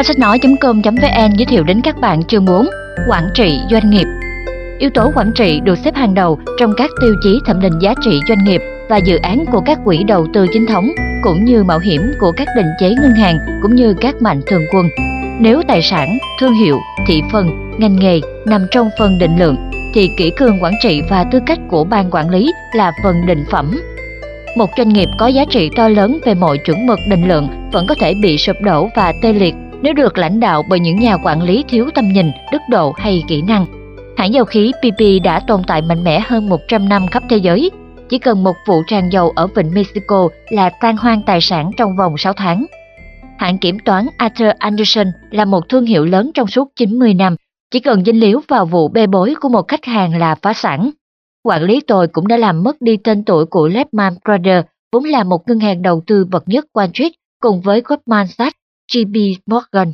Kho sách nói.com.vn giới thiệu đến các bạn chương 4: Quản trị doanh nghiệp. Yếu tố quản trị được xếp hàng đầu trong các tiêu chí thẩm định giá trị doanh nghiệp và dự án của các quỹ đầu tư chính thống, cũng như mạo hiểm của các định chế ngân hàng cũng như các mạnh thường quân. Nếu tài sản, thương hiệu, thị phần, ngành nghề nằm trong phần định lượng, thì kỷ cương quản trị và tư cách của ban quản lý là phần định phẩm. Một doanh nghiệp có giá trị to lớn về mọi chuẩn mực định lượng vẫn có thể bị sụp đổ và tê liệt nếu được lãnh đạo bởi những nhà quản lý thiếu tầm nhìn, đức độ hay kỹ năng. Hãng dầu khí BP đã tồn tại mạnh mẽ hơn 100 năm khắp thế giới. Chỉ cần một vụ tràn dầu ở vịnh Mexico là tan hoang tài sản trong vòng 6 tháng. Hãng kiểm toán Arthur Andersen là một thương hiệu lớn trong suốt 90 năm. Chỉ cần dính líu vào vụ bê bối của một khách hàng là phá sản. Quản lý tồi cũng đã làm mất đi tên tuổi của Lehman Brothers, vốn là một ngân hàng đầu tư bậc nhất Wall Street cùng với Goldman Sachs, JP Morgan.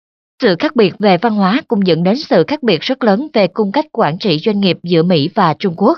Sự khác biệt về văn hóa cũng dẫn đến sự khác biệt rất lớn về cung cách quản trị doanh nghiệp giữa Mỹ và Trung Quốc.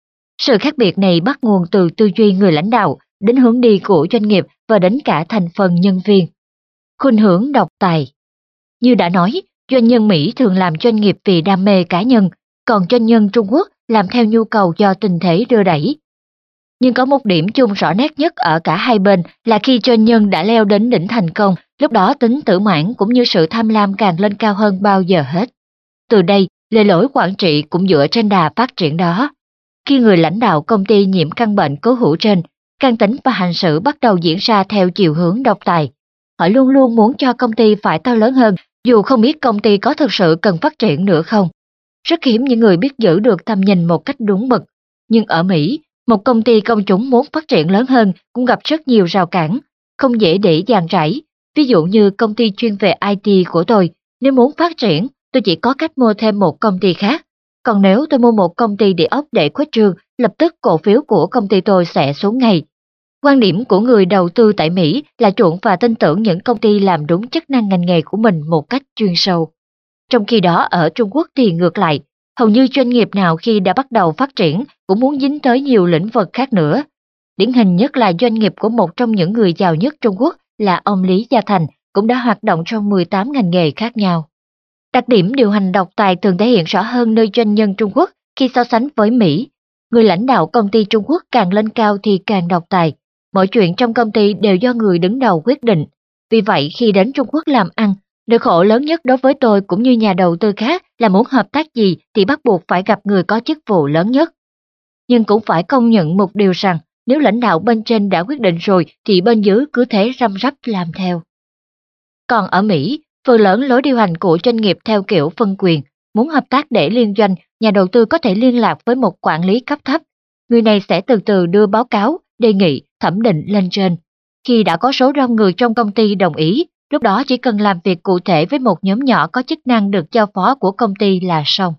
Sự khác biệt này bắt nguồn từ tư duy người lãnh đạo, đến hướng đi của doanh nghiệp và đến cả thành phần nhân viên. Khuynh hướng độc tài. Như đã nói, doanh nhân Mỹ thường làm doanh nghiệp vì đam mê cá nhân, còn doanh nhân Trung Quốc làm theo nhu cầu do tình thế đưa đẩy. Nhưng có một điểm chung rõ nét nhất ở cả hai bên là khi doanh nhân đã leo đến đỉnh thành công, lúc đó tính tự mãn cũng như sự tham lam càng lên cao hơn bao giờ hết. Từ đây, lề lối quản trị cũng dựa trên đà phát triển đó. Khi người lãnh đạo công ty nhiễm căn bệnh cố hữu trên, căn tính và hành xử bắt đầu diễn ra theo chiều hướng độc tài. Họ luôn luôn muốn cho công ty phải to lớn hơn, dù không biết công ty có thực sự cần phát triển nữa không. Rất hiếm những người biết giữ được tầm nhìn một cách đúng mực. Nhưng ở Mỹ, một công ty công chúng muốn phát triển lớn hơn cũng gặp rất nhiều rào cản, không dễ để dàn trải. Ví dụ như công ty chuyên về IT của tôi, nếu muốn phát triển, tôi chỉ có cách mua thêm một công ty khác. Còn nếu tôi mua một công ty địa ốc để khuếch trương, lập tức cổ phiếu của công ty tôi sẽ xuống ngay. Quan điểm của người đầu tư tại Mỹ là chuộng và tin tưởng những công ty làm đúng chức năng ngành nghề của mình một cách chuyên sâu. Trong khi đó ở Trung Quốc thì ngược lại, hầu như doanh nghiệp nào khi đã bắt đầu phát triển cũng muốn dính tới nhiều lĩnh vực khác nữa. Điển hình nhất là doanh nghiệp của một trong những người giàu nhất Trung Quốc là ông Lý Gia Thành, cũng đã hoạt động trong 18 ngành nghề khác nhau. Đặc điểm điều hành độc tài thường thể hiện rõ hơn nơi doanh nhân Trung Quốc khi so sánh với Mỹ. Người lãnh đạo công ty Trung Quốc càng lên cao thì càng độc tài. Mọi chuyện trong công ty đều do người đứng đầu quyết định. Vì vậy khi đến Trung Quốc làm ăn, nỗi khổ lớn nhất đối với tôi cũng như nhà đầu tư khác là muốn hợp tác gì thì bắt buộc phải gặp người có chức vụ lớn nhất. Nhưng cũng phải công nhận một điều rằng nếu lãnh đạo bên trên đã quyết định rồi thì bên dưới cứ thế răm rắp làm theo. Còn ở Mỹ, phần lớn lối điều hành của doanh nghiệp theo kiểu phân quyền. Muốn hợp tác để liên doanh, nhà đầu tư có thể liên lạc với một quản lý cấp thấp. Người này sẽ từ từ đưa báo cáo, đề nghị, thẩm định lên trên. Khi đã có số đông người trong công ty đồng ý, lúc đó chỉ cần làm việc cụ thể với một nhóm nhỏ có chức năng được giao phó của công ty là xong.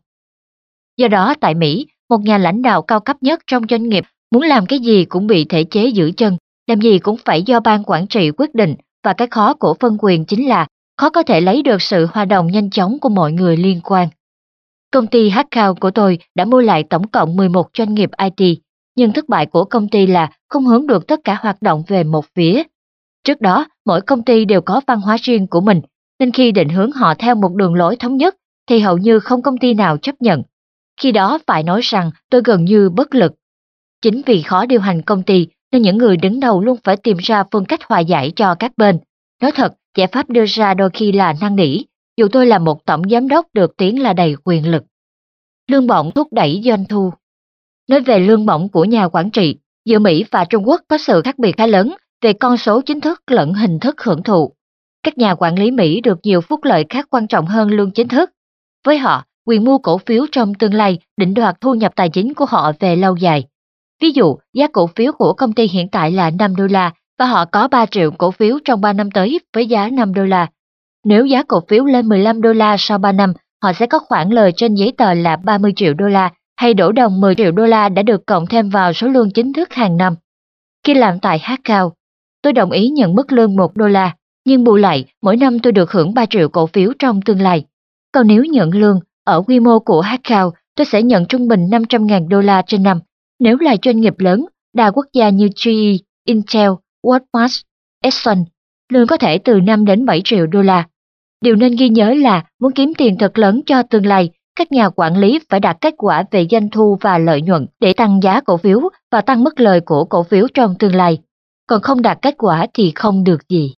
Do đó tại Mỹ, một nhà lãnh đạo cao cấp nhất trong doanh nghiệp muốn làm cái gì cũng bị thể chế giữ chân, làm gì cũng phải do ban quản trị quyết định, và cái khó của phân quyền chính là khó có thể lấy được sự hòa đồng nhanh chóng của mọi người liên quan. Công ty Hackao của tôi đã mua lại tổng cộng 11 doanh nghiệp IT, nhưng thất bại của công ty là không hướng được tất cả hoạt động về một phía. Trước đó, mỗi công ty đều có văn hóa riêng của mình, nên khi định hướng họ theo một đường lối thống nhất, thì hầu như không công ty nào chấp nhận. Khi đó phải nói rằng tôi gần như bất lực. Chính vì khó điều hành công ty, nên những người đứng đầu luôn phải tìm ra phương cách hòa giải cho các bên. Nói thật, giải pháp đưa ra đôi khi là năn nỉ, dù tôi là một tổng giám đốc được tiếng là đầy quyền lực. Lương bổng thúc đẩy doanh thu. Nói về lương bổng của nhà quản trị, giữa Mỹ và Trung Quốc có sự khác biệt khá lớn về con số chính thức lẫn hình thức hưởng thụ. Các nhà quản lý Mỹ được nhiều phúc lợi khác quan trọng hơn lương chính thức. Với họ, quyền mua cổ phiếu trong tương lai định đoạt thu nhập tài chính của họ về lâu dài. Ví dụ, giá cổ phiếu của công ty hiện tại là $5 và họ có 3 triệu cổ phiếu trong 3 năm tới với giá $5. Nếu giá cổ phiếu lên $15 sau 3 năm, họ sẽ có khoản lời trên giấy tờ là $30 triệu, hay đổ đồng $10 triệu đã được cộng thêm vào số lương chính thức hàng năm. Khi làm tại Hackao, tôi đồng ý nhận mức lương $1, nhưng bù lại mỗi năm tôi được hưởng 3 triệu cổ phiếu trong tương lai. Còn nếu nhận lương, ở quy mô của Hackao, tôi sẽ nhận trung bình $500.000 trên năm. Nếu là doanh nghiệp lớn, đa quốc gia như GE, Intel, Walmart, Exxon, lương có thể từ 5 đến 7 triệu đô la. Điều nên ghi nhớ là muốn kiếm tiền thật lớn cho tương lai, các nhà quản lý phải đạt kết quả về doanh thu và lợi nhuận để tăng giá cổ phiếu và tăng mức lời của cổ phiếu trong tương lai. Còn không đạt kết quả thì không được gì.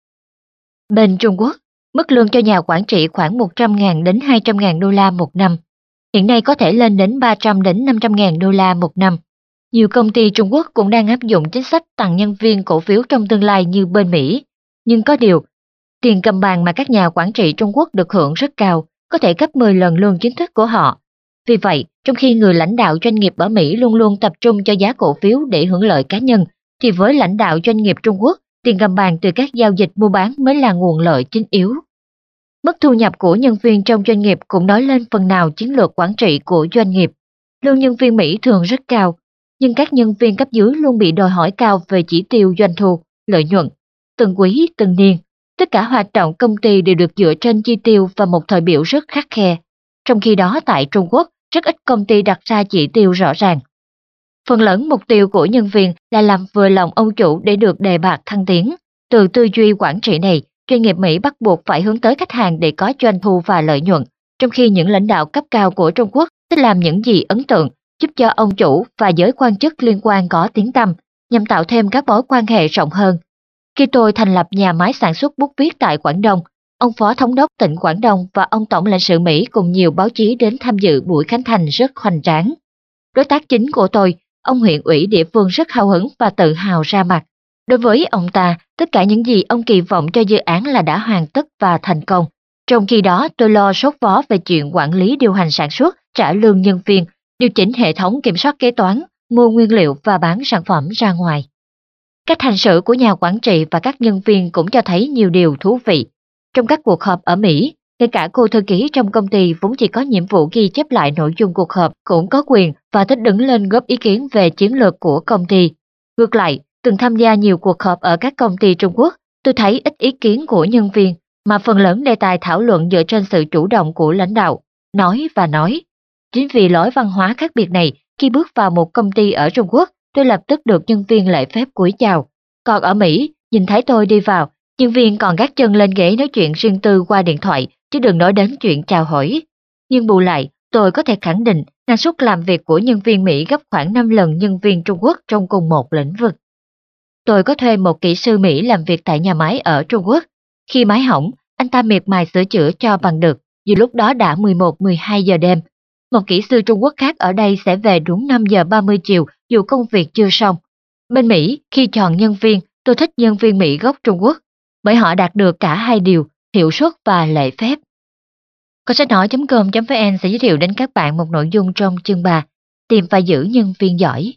Bên Trung Quốc, mức lương cho nhà quản trị khoảng 100.000 đến 200.000 đô la một năm. Hiện nay có thể lên đến 300 đến 500.000 đô la một năm. Nhiều công ty Trung Quốc cũng đang áp dụng chính sách tặng nhân viên cổ phiếu trong tương lai như bên Mỹ. Nhưng có điều, tiền cầm bàn mà các nhà quản trị Trung Quốc được hưởng rất cao, có thể gấp 10 lần lương chính thức của họ. Vì vậy, trong khi người lãnh đạo doanh nghiệp ở Mỹ luôn luôn tập trung cho giá cổ phiếu để hưởng lợi cá nhân, thì với lãnh đạo doanh nghiệp Trung Quốc, tiền cầm bàn từ các giao dịch mua bán mới là nguồn lợi chính yếu. Mức thu nhập của nhân viên trong doanh nghiệp cũng nói lên phần nào chiến lược quản trị của doanh nghiệp. Lương nhân viên Mỹ thường rất cao, nhưng các nhân viên cấp dưới luôn bị đòi hỏi cao về chỉ tiêu doanh thu, lợi nhuận, từng quý, từng niên. Tất cả hoạt động công ty đều được dựa trên chi tiêu và một thời biểu rất khắt khe. Trong khi đó tại Trung Quốc, rất ít công ty đặt ra chỉ tiêu rõ ràng. Phần lớn mục tiêu của nhân viên là làm vừa lòng ông chủ để được đề bạt thăng tiến. Từ tư duy quản trị này, doanh nghiệp Mỹ bắt buộc phải hướng tới khách hàng để có doanh thu và lợi nhuận, trong khi những lãnh đạo cấp cao của Trung Quốc thích làm những gì ấn tượng, giúp cho ông chủ và giới quan chức liên quan có tiếng tăm, nhằm tạo thêm các mối quan hệ rộng hơn. Khi tôi thành lập nhà máy sản xuất bút viết tại Quảng Đông, ông Phó Thống đốc tỉnh Quảng Đông và ông Tổng lãnh sự Mỹ cùng nhiều báo chí đến tham dự buổi khánh thành rất hoành tráng. Đối tác chính của tôi, ông huyện ủy địa phương rất hào hứng và tự hào ra mặt. Đối với ông ta, tất cả những gì ông kỳ vọng cho dự án là đã hoàn tất và thành công. Trong khi đó, tôi lo sốt vó về chuyện quản lý điều hành sản xuất, trả lương nhân viên, điều chỉnh hệ thống kiểm soát kế toán, mua nguyên liệu và bán sản phẩm ra ngoài. Cách hành xử của nhà quản trị và các nhân viên cũng cho thấy nhiều điều thú vị. Trong các cuộc họp ở Mỹ, ngay cả cô thư ký trong công ty vốn chỉ có nhiệm vụ ghi chép lại nội dung cuộc họp cũng có quyền và thích đứng lên góp ý kiến về chiến lược của công ty. Ngược lại, từng tham gia nhiều cuộc họp ở các công ty Trung Quốc, tôi thấy ít ý kiến của nhân viên, mà phần lớn đề tài thảo luận dựa trên sự chủ động của lãnh đạo, nói và nói. Chính vì lối văn hóa khác biệt này, khi bước vào một công ty ở Trung Quốc, tôi lập tức được nhân viên lễ phép cúi chào. Còn ở Mỹ, nhìn thấy tôi đi vào, nhân viên còn gác chân lên ghế nói chuyện riêng tư qua điện thoại, chứ đừng nói đến chuyện chào hỏi. Nhưng bù lại, tôi có thể khẳng định năng suất làm việc của nhân viên Mỹ gấp khoảng 5 lần nhân viên Trung Quốc trong cùng một lĩnh vực. Tôi có thuê một kỹ sư Mỹ làm việc tại nhà máy ở Trung Quốc. Khi máy hỏng, anh ta miệt mài sửa chữa cho bằng được, dù lúc đó đã 11-12 giờ đêm. Một kỹ sư Trung Quốc khác ở đây sẽ về đúng 5 giờ 30 chiều dù công việc chưa xong. Bên Mỹ, khi chọn nhân viên, tôi thích nhân viên Mỹ gốc Trung Quốc, bởi họ đạt được cả hai điều, hiệu suất và lễ phép. Kho sách nói.com.vn sẽ giới thiệu đến các bạn một nội dung trong chương 3, tìm và giữ nhân viên giỏi.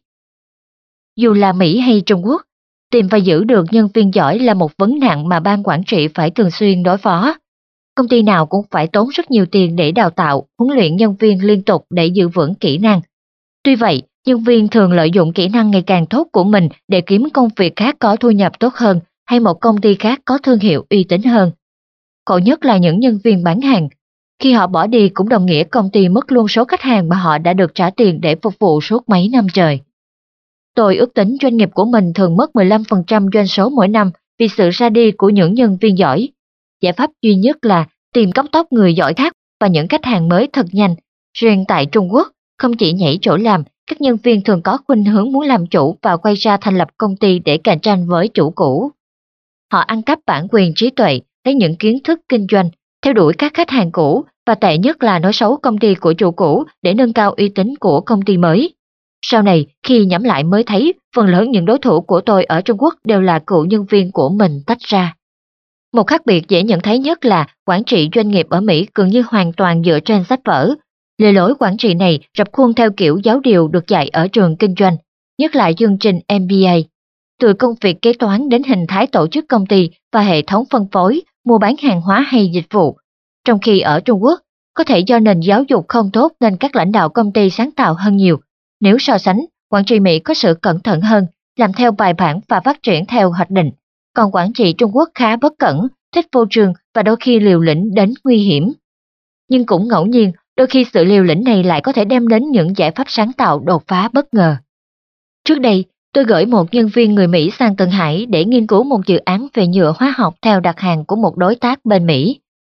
Dù là Mỹ hay Trung Quốc, tìm và giữ được nhân viên giỏi là một vấn nạn mà ban quản trị phải thường xuyên đối phó. Công ty nào cũng phải tốn rất nhiều tiền để đào tạo, huấn luyện nhân viên liên tục để giữ vững kỹ năng. Tuy vậy, nhân viên thường lợi dụng kỹ năng ngày càng tốt của mình để kiếm công việc khác có thu nhập tốt hơn hay một công ty khác có thương hiệu uy tín hơn. Khổ nhất là những nhân viên bán hàng. Khi họ bỏ đi cũng đồng nghĩa công ty mất luôn số khách hàng mà họ đã được trả tiền để phục vụ suốt mấy năm trời. Tôi ước tính doanh nghiệp của mình thường mất 15% doanh số mỗi năm vì sự ra đi của những nhân viên giỏi. Giải pháp duy nhất là tìm cấp tốc người giỏi khác và những khách hàng mới thật nhanh. Riêng tại Trung Quốc, không chỉ nhảy chỗ làm, các nhân viên thường có khuynh hướng muốn làm chủ và quay ra thành lập công ty để cạnh tranh với chủ cũ. Họ ăn cắp bản quyền trí tuệ, lấy những kiến thức kinh doanh, theo đuổi các khách hàng cũ và tệ nhất là nói xấu công ty của chủ cũ để nâng cao uy tín của công ty mới. Sau này, khi nhẩm lại mới thấy phần lớn những đối thủ của tôi ở Trung Quốc đều là cựu nhân viên của mình tách ra. Một khác biệt dễ nhận thấy nhất là quản trị doanh nghiệp ở Mỹ gần như hoàn toàn dựa trên sách vở. Lề lối quản trị này rập khuôn theo kiểu giáo điều được dạy ở trường kinh doanh, nhất là chương trình MBA. Từ công việc kế toán đến hình thái tổ chức công ty và hệ thống phân phối, mua bán hàng hóa hay dịch vụ. Trong khi ở Trung Quốc, có thể do nền giáo dục không tốt nên các lãnh đạo công ty sáng tạo hơn nhiều. Nếu so sánh, quản trị Mỹ có sự cẩn thận hơn, làm theo bài bản và phát triển theo hoạch định. Còn quản trị Trung Quốc khá bất cẩn, thích phô trương và đôi khi liều lĩnh đến nguy hiểm. Nhưng cũng ngẫu nhiên, đôi khi sự liều lĩnh này lại có thể đem đến những giải pháp sáng tạo đột phá bất ngờ. Trước đây, tôi gửi một nhân viên người Mỹ sang Thượng Hải để nghiên cứu một dự án về nhựa hóa học theo đặt hàng của một đối tác bên Mỹ.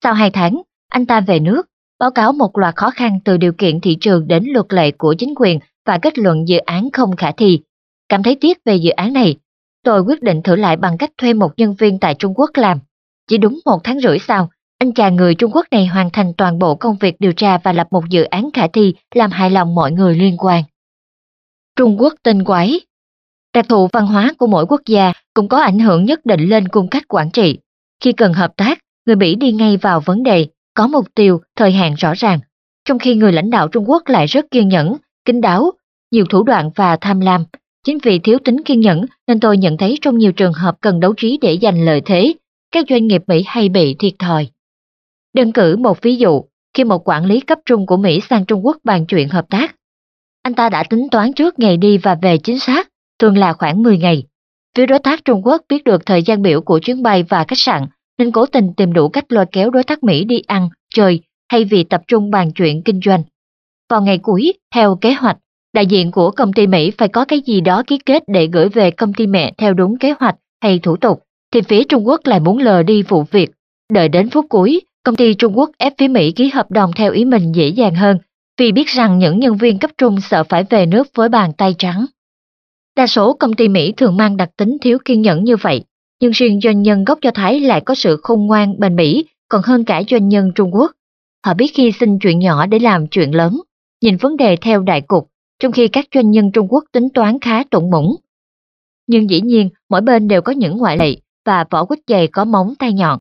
Sau 2 tháng, anh ta về nước, báo cáo một loạt khó khăn từ điều kiện thị trường đến luật lệ của chính quyền và kết luận dự án không khả thi. Cảm thấy tiếc về dự án này, tôi quyết định thử lại bằng cách thuê một nhân viên tại Trung Quốc làm. Chỉ đúng 1 tháng rưỡi sau, anh chàng người Trung Quốc này hoàn thành toàn bộ công việc điều tra và lập một dự án khả thi làm hài lòng mọi người liên quan. Trung Quốc tinh quái. Đặc thù văn hóa của mỗi quốc gia cũng có ảnh hưởng nhất định lên cung cách quản trị. Khi cần hợp tác, người Mỹ đi ngay vào vấn đề, có mục tiêu, thời hạn rõ ràng, trong khi người lãnh đạo Trung Quốc lại rất kiên nhẫn, kín đáo, nhiều thủ đoạn và tham lam. Chính vì thiếu tính kiên nhẫn nên tôi nhận thấy trong nhiều trường hợp cần đấu trí để giành lợi thế, các doanh nghiệp Mỹ hay bị thiệt thòi. Đơn cử một ví dụ, khi một quản lý cấp trung của Mỹ sang Trung Quốc bàn chuyện hợp tác, anh ta đã tính toán trước ngày đi và về chính xác, thường là khoảng 10 ngày. Phía đối tác Trung Quốc biết được thời gian biểu của chuyến bay và khách sạn, nên cố tình tìm đủ cách lôi kéo đối tác Mỹ đi ăn, chơi, thay vì tập trung bàn chuyện kinh doanh. Vào ngày cuối, theo kế hoạch, đại diện của công ty Mỹ phải có cái gì đó ký kết để gửi về công ty mẹ theo đúng kế hoạch hay thủ tục, thì phía Trung Quốc lại muốn lờ đi vụ việc. Đợi đến phút cuối, công ty Trung Quốc ép phía Mỹ ký hợp đồng theo ý mình dễ dàng hơn, vì biết rằng những nhân viên cấp trung sợ phải về nước với bàn tay trắng. Đa số công ty Mỹ thường mang đặc tính thiếu kiên nhẫn như vậy, nhưng riêng doanh nhân gốc Do Thái lại có sự khôn ngoan bền bỉ còn hơn cả doanh nhân Trung Quốc. Họ biết hy sinh chuyện nhỏ để làm chuyện lớn, nhìn vấn đề theo đại cục, trong khi các doanh nhân Trung Quốc tính toán khá tủng mũng. Nhưng dĩ nhiên, mỗi bên đều có những ngoại lệ, và vỏ quýt dày có móng tay nhọn.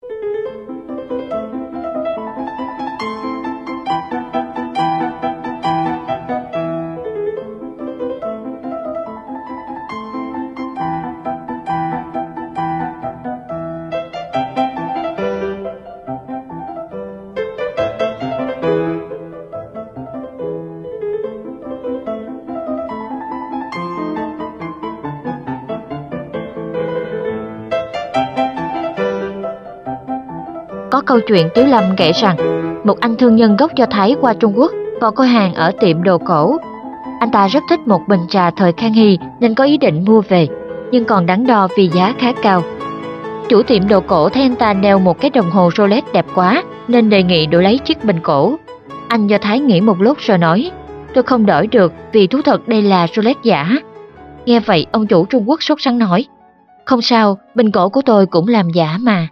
Có câu chuyện Tiếu Lâm kể rằng, một anh thương nhân gốc Do Thái qua Trung Quốc vào coi hàng ở tiệm đồ cổ. Anh ta rất thích một bình trà thời Khang Hy nên có ý định mua về, nhưng còn đắn đo vì giá khá cao. Chủ tiệm đồ cổ thấy anh ta đeo một cái đồng hồ Rolex đẹp quá nên đề nghị đổi lấy chiếc bình cổ. Anh Do Thái nghĩ một lúc rồi nói, tôi không đổi được vì thú thật đây là Rolex giả. Nghe vậy ông chủ Trung Quốc sốt sắng nói, không sao, bình cổ của tôi cũng làm giả mà.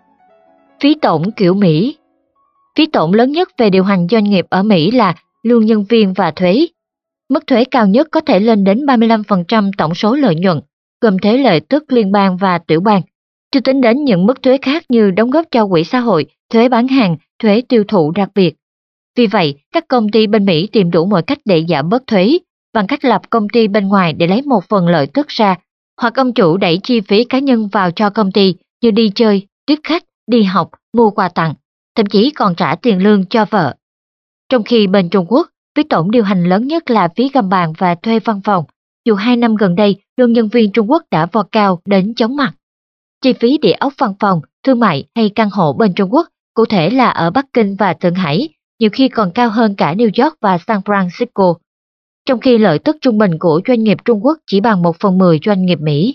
Phí tổn kiểu Mỹ. Phí tổn lớn nhất về điều hành doanh nghiệp ở Mỹ là lương nhân viên và thuế. Mức thuế cao nhất có thể lên đến 35% tổng số lợi nhuận, gồm thuế lợi tức liên bang và tiểu bang, chưa tính đến những mức thuế khác như đóng góp cho quỹ xã hội, thuế bán hàng, thuế tiêu thụ đặc biệt. Vì vậy, các công ty bên Mỹ tìm đủ mọi cách để giảm bớt thuế, bằng cách lập công ty bên ngoài để lấy một phần lợi tức ra, hoặc ông chủ đẩy chi phí cá nhân vào cho công ty như đi chơi, tiếp khách, đi học, mua quà tặng, thậm chí còn trả tiền lương cho vợ. Trong khi bên Trung Quốc, phí tổn điều hành lớn nhất là phí găm bàn và thuê văn phòng, dù 2 năm gần đây lương nhân viên Trung Quốc đã vọt cao đến chóng mặt. Chi phí địa ốc văn phòng, thương mại hay căn hộ bên Trung Quốc, cụ thể là ở Bắc Kinh và Thượng Hải, nhiều khi còn cao hơn cả New York và San Francisco, trong khi lợi tức trung bình của doanh nghiệp Trung Quốc chỉ bằng 1/10 doanh nghiệp Mỹ.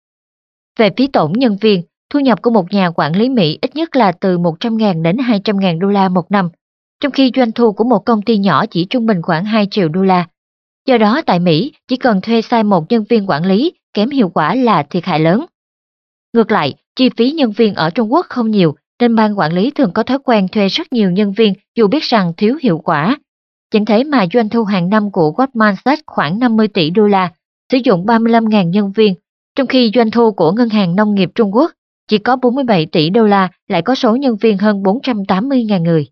Về phí tổn nhân viên, thu nhập của một nhà quản lý Mỹ ít nhất là từ 100.000 đến 200.000 đô la một năm, trong khi doanh thu của một công ty nhỏ chỉ trung bình khoảng 2 triệu đô la. Do đó tại Mỹ, chỉ cần thuê sai một nhân viên quản lý, kém hiệu quả là thiệt hại lớn. Ngược lại, chi phí nhân viên ở Trung Quốc không nhiều, nên ban quản lý thường có thói quen thuê rất nhiều nhân viên dù biết rằng thiếu hiệu quả. Chẳng thế mà doanh thu hàng năm của Goldman Sachs khoảng 50 tỷ đô la, sử dụng 35.000 nhân viên, trong khi doanh thu của Ngân hàng Nông nghiệp Trung Quốc chỉ có 47 tỷ đô la, lại có số nhân viên hơn 480.000 người.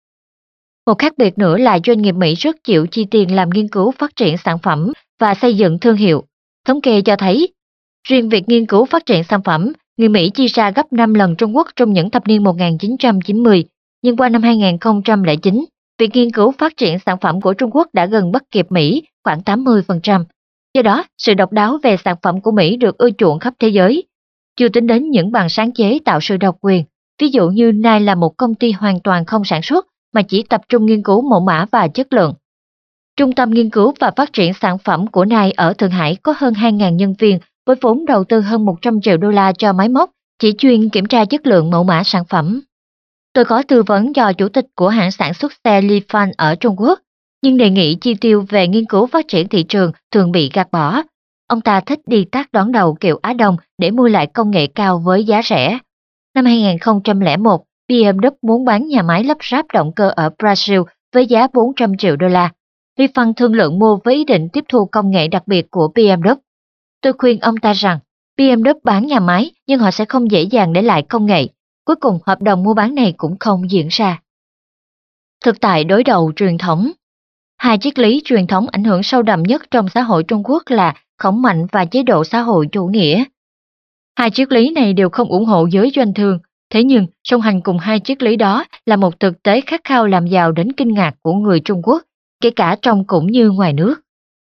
Một khác biệt nữa là doanh nghiệp Mỹ rất chịu chi tiền làm nghiên cứu phát triển sản phẩm và xây dựng thương hiệu. Thống kê cho thấy, riêng việc nghiên cứu phát triển sản phẩm, người Mỹ chi ra gấp 5 lần Trung Quốc trong những thập niên 1990, nhưng qua năm 2009, việc nghiên cứu phát triển sản phẩm của Trung Quốc đã gần bắt kịp Mỹ khoảng 80%. Do đó, sự độc đáo về sản phẩm của Mỹ được ưa chuộng khắp thế giới. Chưa tính đến những bằng sáng chế tạo sự độc quyền, ví dụ như Nike là một công ty hoàn toàn không sản xuất mà chỉ tập trung nghiên cứu mẫu mã và chất lượng. Trung tâm nghiên cứu và phát triển sản phẩm của Nike ở Thượng Hải có hơn 2.000 nhân viên với vốn đầu tư hơn 100 triệu đô la cho máy móc chỉ chuyên kiểm tra chất lượng mẫu mã sản phẩm. Tôi có tư vấn cho chủ tịch của hãng sản xuất xe Li Fan ở Trung Quốc, nhưng đề nghị chi tiêu về nghiên cứu phát triển thị trường thường bị gạt bỏ. Ông ta thích đi tác đón đầu kiểu Á Đông để mua lại công nghệ cao với giá rẻ. Năm 2001, BMW muốn bán nhà máy lắp ráp động cơ ở Brazil với giá 400 triệu đô la. Li Fan thương lượng mua với ý định tiếp thu công nghệ đặc biệt của BMW. Tôi khuyên ông ta rằng BMW bán nhà máy nhưng họ sẽ không dễ dàng để lại công nghệ. Cuối cùng hợp đồng mua bán này cũng không diễn ra. Thực tại đối đầu truyền thống. Hai triết lý truyền thống ảnh hưởng sâu đậm nhất trong xã hội Trung Quốc là khổng mạnh và chế độ xã hội chủ nghĩa. Hai triết lý này đều không ủng hộ giới doanh thương, thế nhưng song hành cùng hai triết lý đó là một thực tế khát khao làm giàu đến kinh ngạc của người Trung Quốc, kể cả trong cũng như ngoài nước.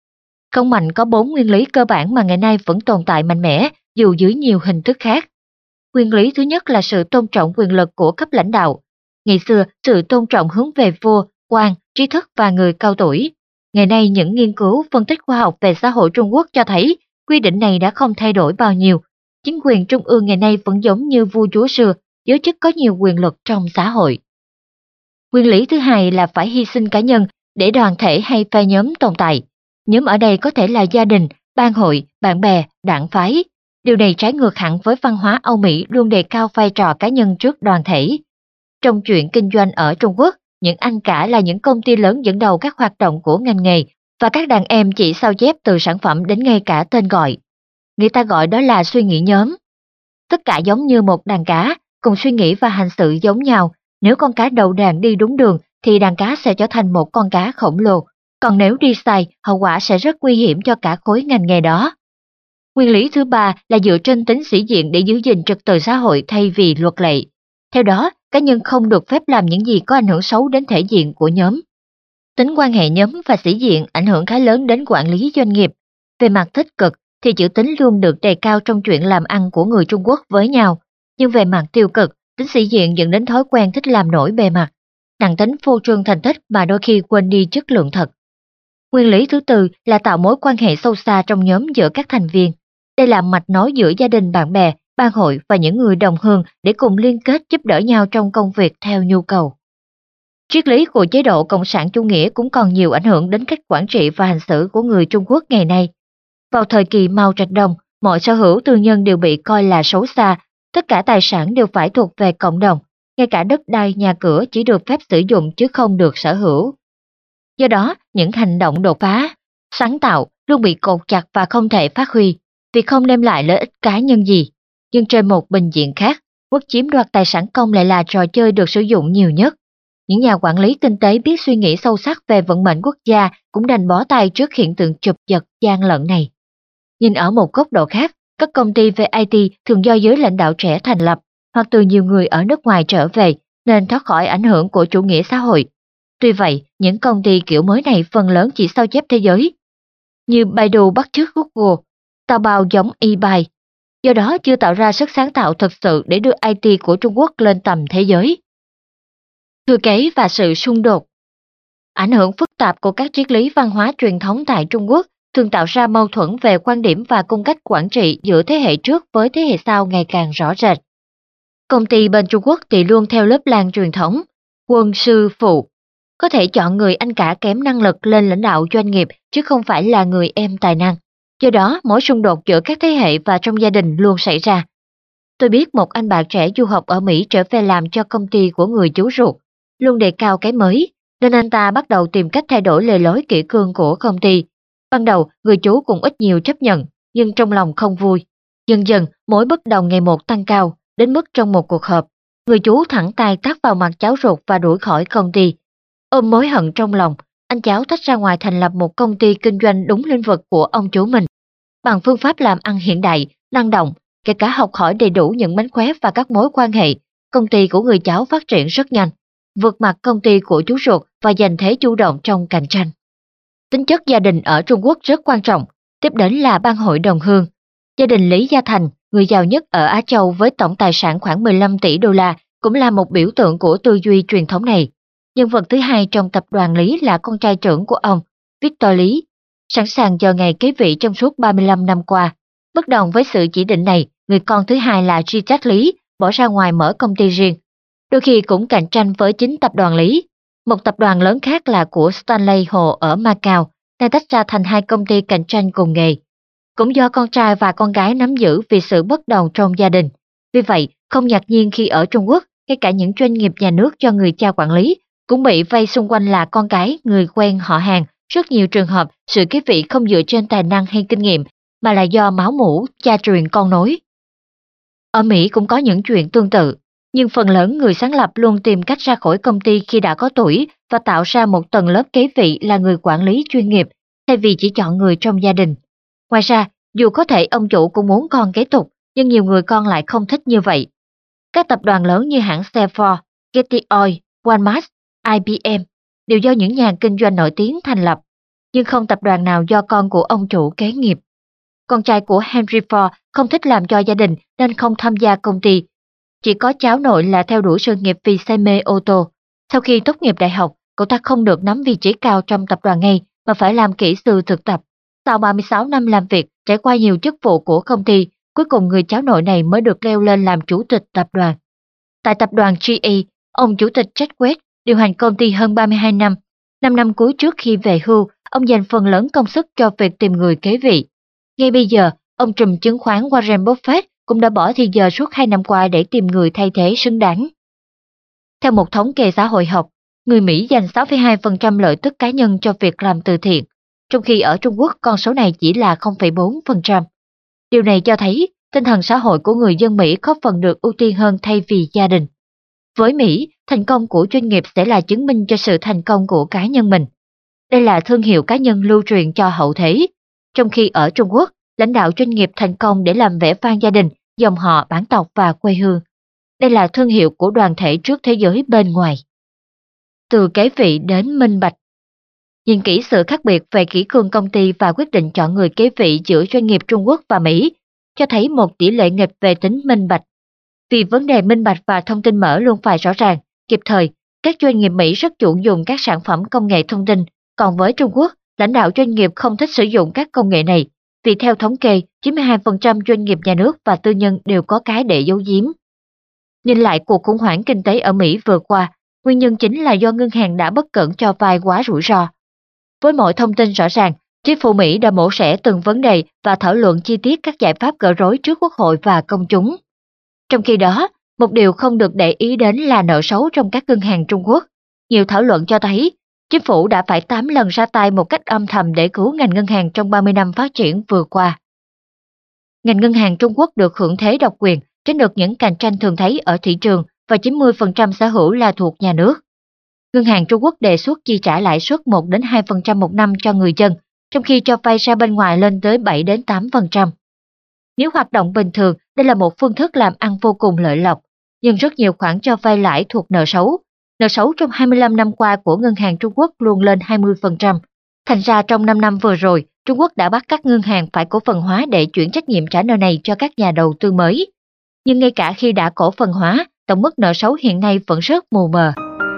Khổng mạnh có 4 nguyên lý cơ bản mà ngày nay vẫn tồn tại mạnh mẽ dù dưới nhiều hình thức khác. Nguyên lý thứ nhất là sự tôn trọng quyền lực của cấp lãnh đạo. Ngày xưa, sự tôn trọng hướng về vua, quan, trí thức và người cao tuổi. Ngày nay, những nghiên cứu phân tích khoa học về xã hội Trung Quốc cho thấy quy định này đã không thay đổi bao nhiêu. Chính quyền trung ương ngày nay vẫn giống như vua chúa xưa, giới chức có nhiều quyền lực trong xã hội. Nguyên lý thứ hai là phải hy sinh cá nhân để đoàn thể hay phe nhóm tồn tại. Nhóm ở đây có thể là gia đình, ban hội, bạn bè, đảng phái. Điều này trái ngược hẳn với văn hóa Âu Mỹ luôn đề cao vai trò cá nhân trước đoàn thể. Trong chuyện kinh doanh ở Trung Quốc, những anh cả là những công ty lớn dẫn đầu các hoạt động của ngành nghề và các đàn em chỉ sao chép từ sản phẩm đến ngay cả tên gọi. Người ta gọi đó là suy nghĩ nhóm. Tất cả giống như một đàn cá, cùng suy nghĩ và hành xử giống nhau. Nếu con cá đầu đàn đi đúng đường thì đàn cá sẽ trở thành một con cá khổng lồ. Còn nếu đi sai, hậu quả sẽ rất nguy hiểm cho cả khối ngành nghề đó. Nguyên lý thứ ba là dựa trên tính sĩ diện để giữ gìn trật tự xã hội thay vì luật lệ. Theo đó, cá nhân không được phép làm những gì có ảnh hưởng xấu đến thể diện của nhóm. Tính quan hệ nhóm và sĩ diện ảnh hưởng khá lớn đến quản lý doanh nghiệp. Về mặt tích cực thì chữ tín luôn được đề cao trong chuyện làm ăn của người Trung Quốc với nhau. Nhưng về mặt tiêu cực, tính sĩ diện dẫn đến thói quen thích làm nổi bề mặt, nặng tính phô trương thành tích mà đôi khi quên đi chất lượng thật. Nguyên lý thứ tư là tạo mối quan hệ sâu xa trong nhóm giữa các thành viên. Đây là mạch nối giữa gia đình, bạn bè, ban hội và những người đồng hương để cùng liên kết giúp đỡ nhau trong công việc theo nhu cầu. Triết lý của chế độ Cộng sản chủ nghĩa cũng còn nhiều ảnh hưởng đến cách quản trị và hành xử của người Trung Quốc ngày nay. Vào thời kỳ Mao Trạch Đông, mọi sở hữu tư nhân đều bị coi là xấu xa, tất cả tài sản đều phải thuộc về cộng đồng, ngay cả đất đai, nhà cửa chỉ được phép sử dụng chứ không được sở hữu. Do đó, những hành động đột phá, sáng tạo luôn bị cột chặt và không thể phát huy, vì không đem lại lợi ích cá nhân gì. Nhưng trên một bình diện khác, quốc chiếm đoạt tài sản công lại là trò chơi được sử dụng nhiều nhất. Những nhà quản lý kinh tế biết suy nghĩ sâu sắc về vận mệnh quốc gia cũng đành bó tay trước hiện tượng chụp giật gian lận này. Nhìn ở một góc độ khác, các công ty về IT thường do giới lãnh đạo trẻ thành lập hoặc từ nhiều người ở nước ngoài trở về nên thoát khỏi ảnh hưởng của chủ nghĩa xã hội. Tuy vậy, những công ty kiểu mới này phần lớn chỉ sao chép thế giới, như Baidu bắt chước Google, Taobao giống eBay, do đó chưa tạo ra sức sáng tạo thực sự để đưa IT của Trung Quốc lên tầm thế giới. Thừa kế và sự xung đột. Ảnh hưởng phức tạp của các triết lý văn hóa truyền thống tại Trung Quốc thường tạo ra mâu thuẫn về quan điểm và cung cách quản trị giữa thế hệ trước với thế hệ sau ngày càng rõ rệt. Công ty bên Trung Quốc thì luôn theo lớp lang truyền thống, quân sư phụ, có thể chọn người anh cả kém năng lực lên lãnh đạo doanh nghiệp chứ không phải là người em tài năng. Do đó, mỗi xung đột giữa các thế hệ và trong gia đình luôn xảy ra. Tôi biết một anh bạn trẻ du học ở Mỹ trở về làm cho công ty của người chú ruột, luôn đề cao cái mới, nên anh ta bắt đầu tìm cách thay đổi lề lối kỷ cương của công ty. Ban đầu, người chú cũng ít nhiều chấp nhận, nhưng trong lòng không vui. Dần dần, mỗi bất đồng ngày một tăng cao, đến mức trong một cuộc họp, người chú thẳng tay tát vào mặt cháu ruột và đuổi khỏi công ty. Ôm mối hận trong lòng, anh cháu tách ra ngoài thành lập một công ty kinh doanh đúng lĩnh vực của ông chú mình. Bằng phương pháp làm ăn hiện đại, năng động, kể cả học hỏi đầy đủ những mánh khóe và các mối quan hệ, công ty của người cháu phát triển rất nhanh, vượt mặt công ty của chú ruột và giành thế chủ động trong cạnh tranh. Tính chất gia đình ở Trung Quốc rất quan trọng, tiếp đến là ban hội đồng hương. Gia đình Lý Gia Thành, người giàu nhất ở Á Châu với tổng tài sản khoảng 15 tỷ đô la, cũng là một biểu tượng của tư duy truyền thống này. Nhân vật thứ hai trong tập đoàn Lý là con trai trưởng của ông, Victor Lý, sẵn sàng chờ ngày kế vị trong suốt 35 năm qua. Bất đồng với sự chỉ định này, người con thứ hai là Richard Lý bỏ ra ngoài mở công ty riêng. đôi khi cũng cạnh tranh với chính tập đoàn Lý. Một tập đoàn lớn khác là của Stanley Hồ ở Macau, đang tách ra thành 2 công ty cạnh tranh cùng nghề. Cũng do con trai và con gái nắm giữ vì sự bất đồng trong gia đình. Vì vậy, không ngạc nhiên khi ở Trung Quốc, ngay cả những doanh nghiệp nhà nước do người cha quản lý cũng bị vây xung quanh là con cái, người quen họ hàng. Rất nhiều trường hợp, sự kế vị không dựa trên tài năng hay kinh nghiệm, mà là do máu mủ, cha truyền con nối. Ở Mỹ cũng có những chuyện tương tự, nhưng phần lớn người sáng lập luôn tìm cách ra khỏi công ty khi đã có tuổi và tạo ra một tầng lớp kế vị là người quản lý chuyên nghiệp, thay vì chỉ chọn người trong gia đình. Ngoài ra, dù có thể ông chủ cũng muốn con kế tục, nhưng nhiều người con lại không thích như vậy. Các tập đoàn lớn như hãng xe Ford, Getty Oil, Walmart, IBM đều do những nhà kinh doanh nổi tiếng thành lập, nhưng không tập đoàn nào do con của ông chủ kế nghiệp. Con trai của Henry Ford không thích làm cho gia đình nên không tham gia công ty. Chỉ có cháu nội là theo đuổi sự nghiệp vì say mê ô tô. Sau khi tốt nghiệp đại học, cậu ta không được nắm vị trí cao trong tập đoàn ngay mà phải làm kỹ sư thực tập. Sau 36 năm làm việc, trải qua nhiều chức vụ của công ty, cuối cùng người cháu nội này mới được leo lên làm chủ tịch tập đoàn. Tại tập đoàn GE, ông chủ tịch Jack Welch điều hành công ty hơn 32 năm. 5 năm cuối trước khi về hưu, ông dành phần lớn công sức cho việc tìm người kế vị. Ngay bây giờ, ông trùm chứng khoán Warren Buffett cũng đã bỏ thì giờ suốt 2 năm qua để tìm người thay thế xứng đáng. Theo một thống kê xã hội học, người Mỹ dành 6,2% lợi tức cá nhân cho việc làm từ thiện, trong khi ở Trung Quốc con số này chỉ là 0,4%. Điều này cho thấy tinh thần xã hội của người dân Mỹ có phần được ưu tiên hơn thay vì gia đình. Với Mỹ, thành công của doanh nghiệp sẽ là chứng minh cho sự thành công của cá nhân mình. Đây là thương hiệu cá nhân lưu truyền cho hậu thế. Trong khi ở Trung Quốc, lãnh đạo doanh nghiệp thành công để làm vẻ vang gia đình, dòng họ, bản tộc và quê hương. Đây là thương hiệu của đoàn thể trước thế giới bên ngoài. Từ kế vị đến minh bạch. Nhìn kỹ sự khác biệt về kỷ cương công ty và quyết định chọn người kế vị giữa doanh nghiệp Trung Quốc và Mỹ, cho thấy một tỷ lệ nghịch về tính minh bạch. Vì vấn đề minh bạch và thông tin mở luôn phải rõ ràng, kịp thời, các doanh nghiệp Mỹ rất chuộng dùng các sản phẩm công nghệ thông tin, còn với Trung Quốc, lãnh đạo doanh nghiệp không thích sử dụng các công nghệ này, vì theo thống kê, 92% doanh nghiệp nhà nước và tư nhân đều có cái để giấu giếm. Nhìn lại cuộc khủng hoảng kinh tế ở Mỹ vừa qua, nguyên nhân chính là do ngân hàng đã bất cẩn cho vay quá rủi ro. Với mọi thông tin rõ ràng, chính phủ Mỹ đã mổ xẻ từng vấn đề và thảo luận chi tiết các giải pháp gỡ rối trước Quốc hội và công chúng. Trong khi đó, một điều không được để ý đến là nợ xấu trong các ngân hàng Trung Quốc. Nhiều thảo luận cho thấy, chính phủ đã phải 8 lần ra tay một cách âm thầm để cứu ngành ngân hàng trong 30 năm phát triển vừa qua. Ngành ngân hàng Trung Quốc được hưởng thế độc quyền, tránh được những cạnh tranh thường thấy ở thị trường và 90% sở hữu là thuộc nhà nước. Ngân hàng Trung Quốc đề xuất chi trả lãi suất 1-2% một năm cho người dân, trong khi cho vay ra bên ngoài lên tới 7-8%. Nếu hoạt động bình thường, đây là một phương thức làm ăn vô cùng lợi lộc, nhưng rất nhiều khoản cho vay lãi thuộc nợ xấu. Nợ xấu trong 25 năm qua của ngân hàng Trung Quốc luôn lên 20%. Thành ra trong 5 năm vừa rồi, Trung Quốc đã bắt các ngân hàng phải cổ phần hóa để chuyển trách nhiệm trả nợ này cho các nhà đầu tư mới. Nhưng ngay cả khi đã cổ phần hóa, tổng mức nợ xấu hiện nay vẫn rất mù mờ.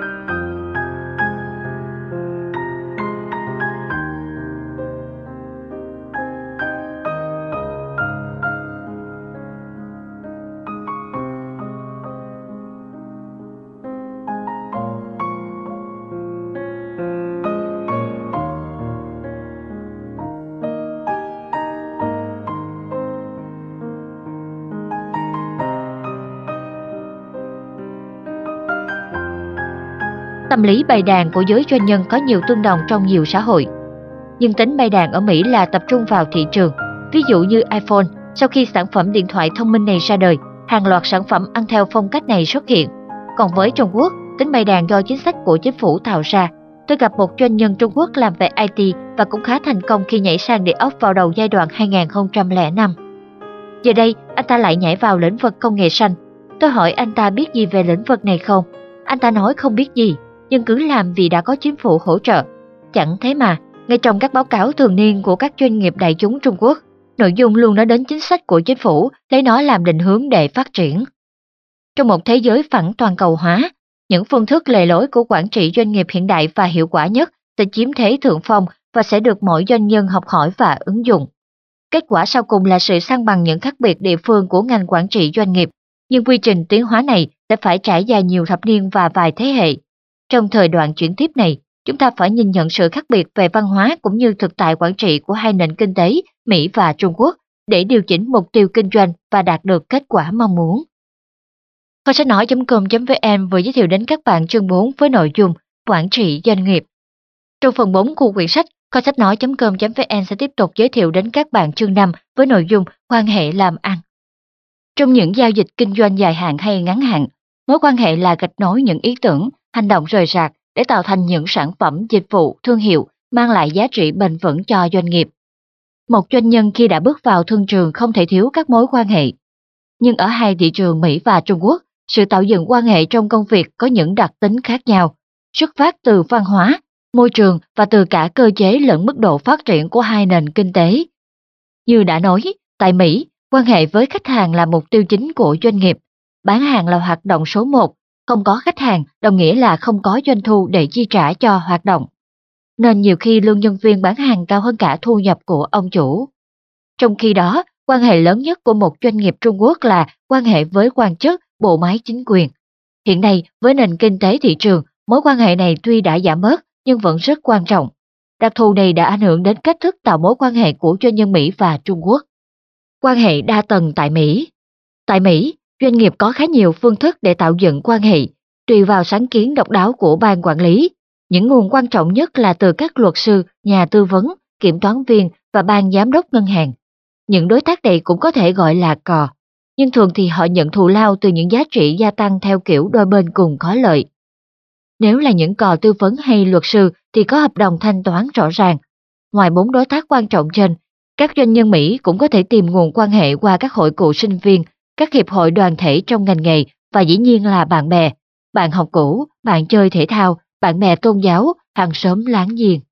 Tâm lý bày đàn của giới doanh nhân có nhiều tương đồng trong nhiều xã hội. Nhưng tính bày đàn ở Mỹ là tập trung vào thị trường. Ví dụ như iPhone, sau khi sản phẩm điện thoại thông minh này ra đời, hàng loạt sản phẩm ăn theo phong cách này xuất hiện. Còn với Trung Quốc, tính bày đàn do chính sách của chính phủ tạo ra. Tôi gặp một doanh nhân Trung Quốc làm về IT và cũng khá thành công khi nhảy sang địa ốc vào đầu giai đoạn 2005. Giờ đây, anh ta lại nhảy vào lĩnh vực công nghệ xanh. Tôi hỏi anh ta biết gì về lĩnh vực này không? Anh ta nói không biết gì, nhưng cứ làm vì đã có chính phủ hỗ trợ. Chẳng thế mà, ngay trong các báo cáo thường niên của các doanh nghiệp đại chúng Trung Quốc, nội dung luôn nói đến chính sách của chính phủ, lấy nó làm định hướng để phát triển. Trong một thế giới phẳng toàn cầu hóa, những phương thức lề lối của quản trị doanh nghiệp hiện đại và hiệu quả nhất sẽ chiếm thế thượng phong và sẽ được mỗi doanh nhân học hỏi và ứng dụng. Kết quả sau cùng là sự san bằng những khác biệt địa phương của ngành quản trị doanh nghiệp, nhưng quy trình tiến hóa này sẽ phải trải dài nhiều thập niên và vài thế hệ. Trong thời đoạn chuyển tiếp này, chúng ta phải nhìn nhận sự khác biệt về văn hóa cũng như thực tại quản trị của hai nền kinh tế Mỹ và Trung Quốc để điều chỉnh mục tiêu kinh doanh và đạt được kết quả mong muốn. Kho sách nói.com.vn vừa giới thiệu đến các bạn chương 4 với nội dung quản trị doanh nghiệp. Trong phần 4 của quyển sách, kho sách nói.com.vn sẽ tiếp tục giới thiệu đến các bạn chương 5 với nội dung quan hệ làm ăn. Trong những giao dịch kinh doanh dài hạn hay ngắn hạn, mối quan hệ là gạch nối những ý tưởng, hành động rời rạc để tạo thành những sản phẩm, dịch vụ, thương hiệu mang lại giá trị bền vững cho doanh nghiệp. Một doanh nhân khi đã bước vào thương trường không thể thiếu các mối quan hệ. Nhưng ở hai thị trường Mỹ và Trung Quốc, sự tạo dựng quan hệ trong công việc có những đặc tính khác nhau, xuất phát từ văn hóa, môi trường và từ cả cơ chế lẫn mức độ phát triển của hai nền kinh tế. Như đã nói, tại Mỹ, quan hệ với khách hàng là mục tiêu chính của doanh nghiệp. Bán hàng là hoạt động số 1, không có khách hàng đồng nghĩa là không có doanh thu để chi trả cho hoạt động. Nên nhiều khi lương nhân viên bán hàng cao hơn cả thu nhập của ông chủ. Trong khi đó, quan hệ lớn nhất của một doanh nghiệp Trung Quốc là quan hệ với quan chức, bộ máy chính quyền. Hiện nay, với nền kinh tế thị trường, mối quan hệ này tuy đã giảm bớt nhưng vẫn rất quan trọng. Đặc thù này đã ảnh hưởng đến cách thức tạo mối quan hệ của doanh nhân Mỹ và Trung Quốc. Quan hệ đa tầng tại Mỹ. Tại Mỹ, doanh nghiệp có khá nhiều phương thức để tạo dựng quan hệ, tùy vào sáng kiến độc đáo của ban quản lý. Những nguồn quan trọng nhất là từ các luật sư, nhà tư vấn, kiểm toán viên và ban giám đốc ngân hàng. Những đối tác này cũng có thể gọi là cò, nhưng thường thì họ nhận thù lao từ những giá trị gia tăng theo kiểu đôi bên cùng có lợi. Nếu là những cò tư vấn hay luật sư thì có hợp đồng thanh toán rõ ràng. Ngoài 4 đối tác quan trọng trên, các doanh nhân Mỹ cũng có thể tìm nguồn quan hệ qua các hội cựu sinh viên, các hiệp hội đoàn thể trong ngành nghề và dĩ nhiên là bạn bè, bạn học cũ, bạn chơi thể thao, bạn bè tôn giáo, hàng xóm láng giềng.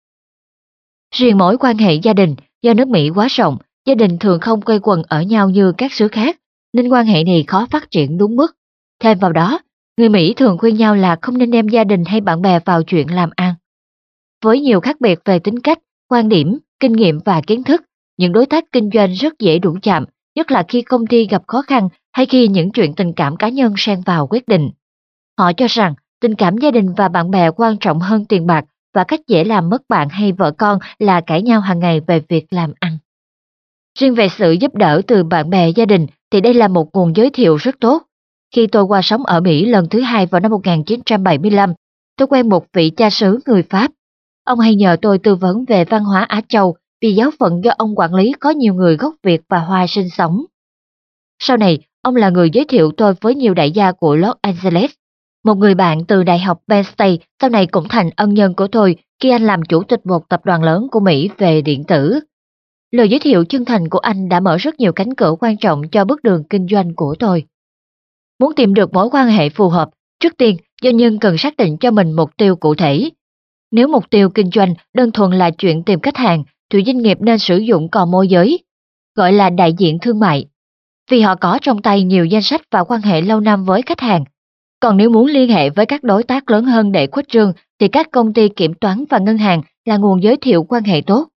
Riêng mối quan hệ gia đình, do nước Mỹ quá rộng, gia đình thường không quây quần ở nhau như các xứ khác, nên quan hệ này khó phát triển đúng mức. Thêm vào đó, người Mỹ thường khuyên nhau là không nên đem gia đình hay bạn bè vào chuyện làm ăn. Với nhiều khác biệt về tính cách, quan điểm, kinh nghiệm và kiến thức, những đối tác kinh doanh rất dễ đụng chạm, nhất là khi công ty gặp khó khăn hay khi những chuyện tình cảm cá nhân xen vào quyết định. Họ cho rằng tình cảm gia đình và bạn bè quan trọng hơn tiền bạc và cách dễ làm mất bạn hay vợ con là cãi nhau hàng ngày về việc làm ăn. Riêng về sự giúp đỡ từ bạn bè gia đình thì đây là một nguồn giới thiệu rất tốt. Khi tôi qua sống ở Mỹ lần thứ 2 vào năm 1975, tôi quen một vị cha xứ người Pháp. Ông hay nhờ tôi tư vấn về văn hóa Á Châu vì giáo phận do ông quản lý có nhiều người gốc Việt và Hoa sinh sống. Sau này, ông là người giới thiệu tôi với nhiều đại gia của Los Angeles. Một người bạn từ Đại học Penn State sau này cũng thành ân nhân của tôi khi anh làm chủ tịch một tập đoàn lớn của Mỹ về điện tử. Lời giới thiệu chân thành của anh đã mở rất nhiều cánh cửa quan trọng cho bước đường kinh doanh của tôi. Muốn tìm được mối quan hệ phù hợp, trước tiên doanh nhân cần xác định cho mình mục tiêu cụ thể. Nếu mục tiêu kinh doanh đơn thuần là chuyện tìm khách hàng, thì doanh nghiệp nên sử dụng cò môi giới, gọi là đại diện thương mại, vì họ có trong tay nhiều danh sách và quan hệ lâu năm với khách hàng. Còn nếu muốn liên hệ với các đối tác lớn hơn để khuếch trương, thì các công ty kiểm toán và ngân hàng là nguồn giới thiệu quan hệ tốt.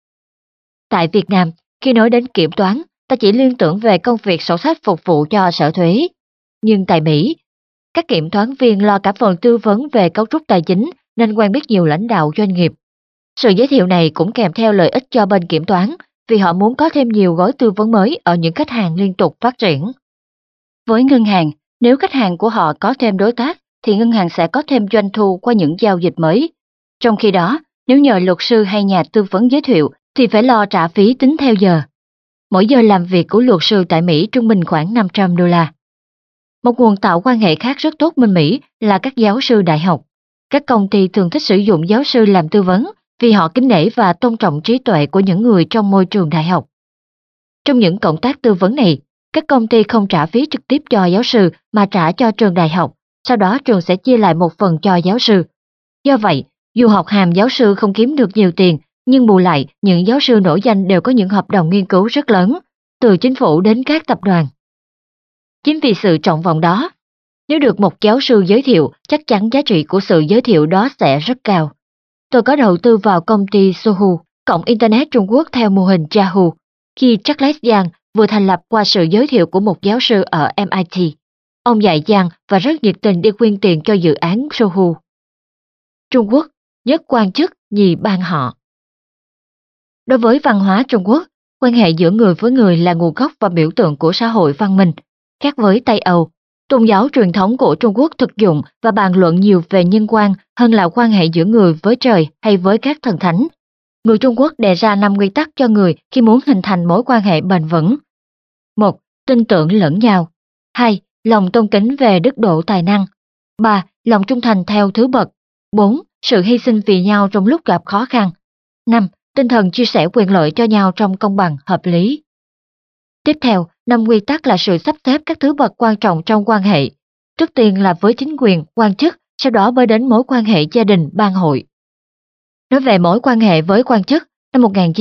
Tại Việt Nam, khi nói đến kiểm toán, ta chỉ liên tưởng về công việc sổ sách phục vụ cho sở thuế. Nhưng tại Mỹ, các kiểm toán viên lo cả phần tư vấn về cấu trúc tài chính nên quen biết nhiều lãnh đạo doanh nghiệp. Sự giới thiệu này cũng kèm theo lợi ích cho bên kiểm toán vì họ muốn có thêm nhiều gói tư vấn mới ở những khách hàng liên tục phát triển. Với ngân hàng, nếu khách hàng của họ có thêm đối tác thì ngân hàng sẽ có thêm doanh thu qua những giao dịch mới. Trong khi đó, nếu nhờ luật sư hay nhà tư vấn giới thiệu thì phải lo trả phí tính theo giờ. Mỗi giờ làm việc của luật sư tại Mỹ trung bình khoảng $500. Một nguồn tạo quan hệ khác rất tốt bên Mỹ là các giáo sư đại học. Các công ty thường thích sử dụng giáo sư làm tư vấn vì họ kính nể và tôn trọng trí tuệ của những người trong môi trường đại học. Trong những cộng tác tư vấn này, các công ty không trả phí trực tiếp cho giáo sư mà trả cho trường đại học, sau đó trường sẽ chia lại một phần cho giáo sư. Do vậy, dù học hàm giáo sư không kiếm được nhiều tiền, nhưng bù lại những giáo sư nổi danh đều có những hợp đồng nghiên cứu rất lớn, từ chính phủ đến các tập đoàn. Chính vì sự trọng vọng đó, nếu được một giáo sư giới thiệu, chắc chắn giá trị của sự giới thiệu đó sẽ rất cao. Tôi có đầu tư vào công ty Sohu, cổng Internet Trung Quốc theo mô hình Yahoo, khi Charles Yang vừa thành lập qua sự giới thiệu của một giáo sư ở MIT. Ông dạy dàng và rất nhiệt tình đi quyên tiền cho dự án Sohu. Trung Quốc, nhất quan chức, nhì ban họ. Đối với văn hóa Trung Quốc, quan hệ giữa người với người là nguồn gốc và biểu tượng của xã hội văn minh. Khác với Tây Âu, tôn giáo truyền thống của Trung Quốc thực dụng và bàn luận nhiều về nhân quan hơn là quan hệ giữa người với trời hay với các thần thánh. Người Trung Quốc đề ra 5 nguyên tắc cho người khi muốn hình thành mối quan hệ bền vững. 1. Tin tưởng lẫn nhau. 2. Lòng tôn kính về đức độ tài năng. 3. Lòng trung thành theo thứ bậc. 4. Sự hy sinh vì nhau trong lúc gặp khó khăn. 5. Tinh thần chia sẻ quyền lợi cho nhau trong công bằng, hợp lý. Tiếp theo, 5 nguyên tắc là sự sắp xếp các thứ bậc quan trọng trong quan hệ. Trước tiên là với chính quyền, quan chức, sau đó mới đến mối quan hệ gia đình, ban hội. Nói về mối quan hệ với quan chức, năm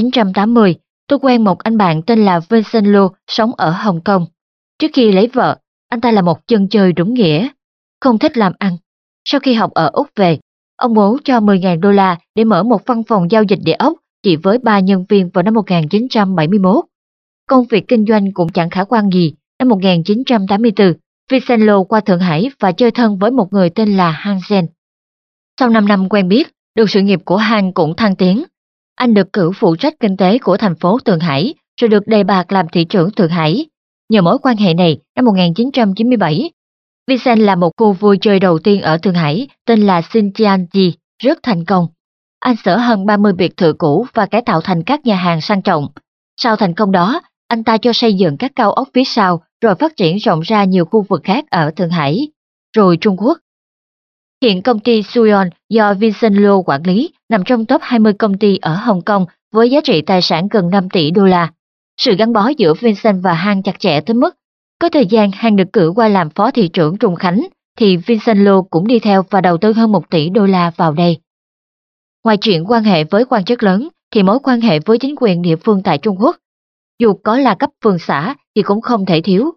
1980, tôi quen một anh bạn tên là Vincent Lo sống ở Hồng Kông. Trước khi lấy vợ, anh ta là một chân chơi đúng nghĩa, không thích làm ăn. Sau khi học ở Úc về, ông bố cho 10.000 đô la để mở một văn phòng giao dịch địa ốc chỉ với 3 nhân viên vào năm 1971. Công việc kinh doanh cũng chẳng khả quan gì. Năm 1984, Vincent Lo qua Thượng Hải và chơi thân với một người tên là Hansen. Sau 5 năm quen biết, được sự nghiệp của Han cũng thăng tiến. Anh được cử phụ trách kinh tế của thành phố Thượng Hải, rồi được đề bạt làm thị trưởng Thượng Hải. Nhờ mối quan hệ này, năm 1997, Vincent là một khu vui chơi đầu tiên ở Thượng Hải tên là Xinjiang rất thành công. Anh sở hơn 30 biệt thự cũ và cải tạo thành các nhà hàng sang trọng. Sau thành công đó, anh ta cho xây dựng các cao ốc phía sau rồi phát triển rộng ra nhiều khu vực khác ở Thượng Hải, rồi Trung Quốc. Hiện công ty Suyon do Vincent Lo quản lý nằm trong top 20 công ty ở Hồng Kông với giá trị tài sản gần 5 tỷ đô la. Sự gắn bó giữa Vincent và Han chặt chẽ tới mức có thời gian Han được cử qua làm phó thị trưởng Trùng Khánh thì Vincent Lo cũng đi theo và đầu tư hơn 1 tỷ đô la vào đây. Ngoài chuyện quan hệ với quan chức lớn thì mối quan hệ với chính quyền địa phương tại Trung Quốc, dù có là cấp phường xã thì cũng không thể thiếu.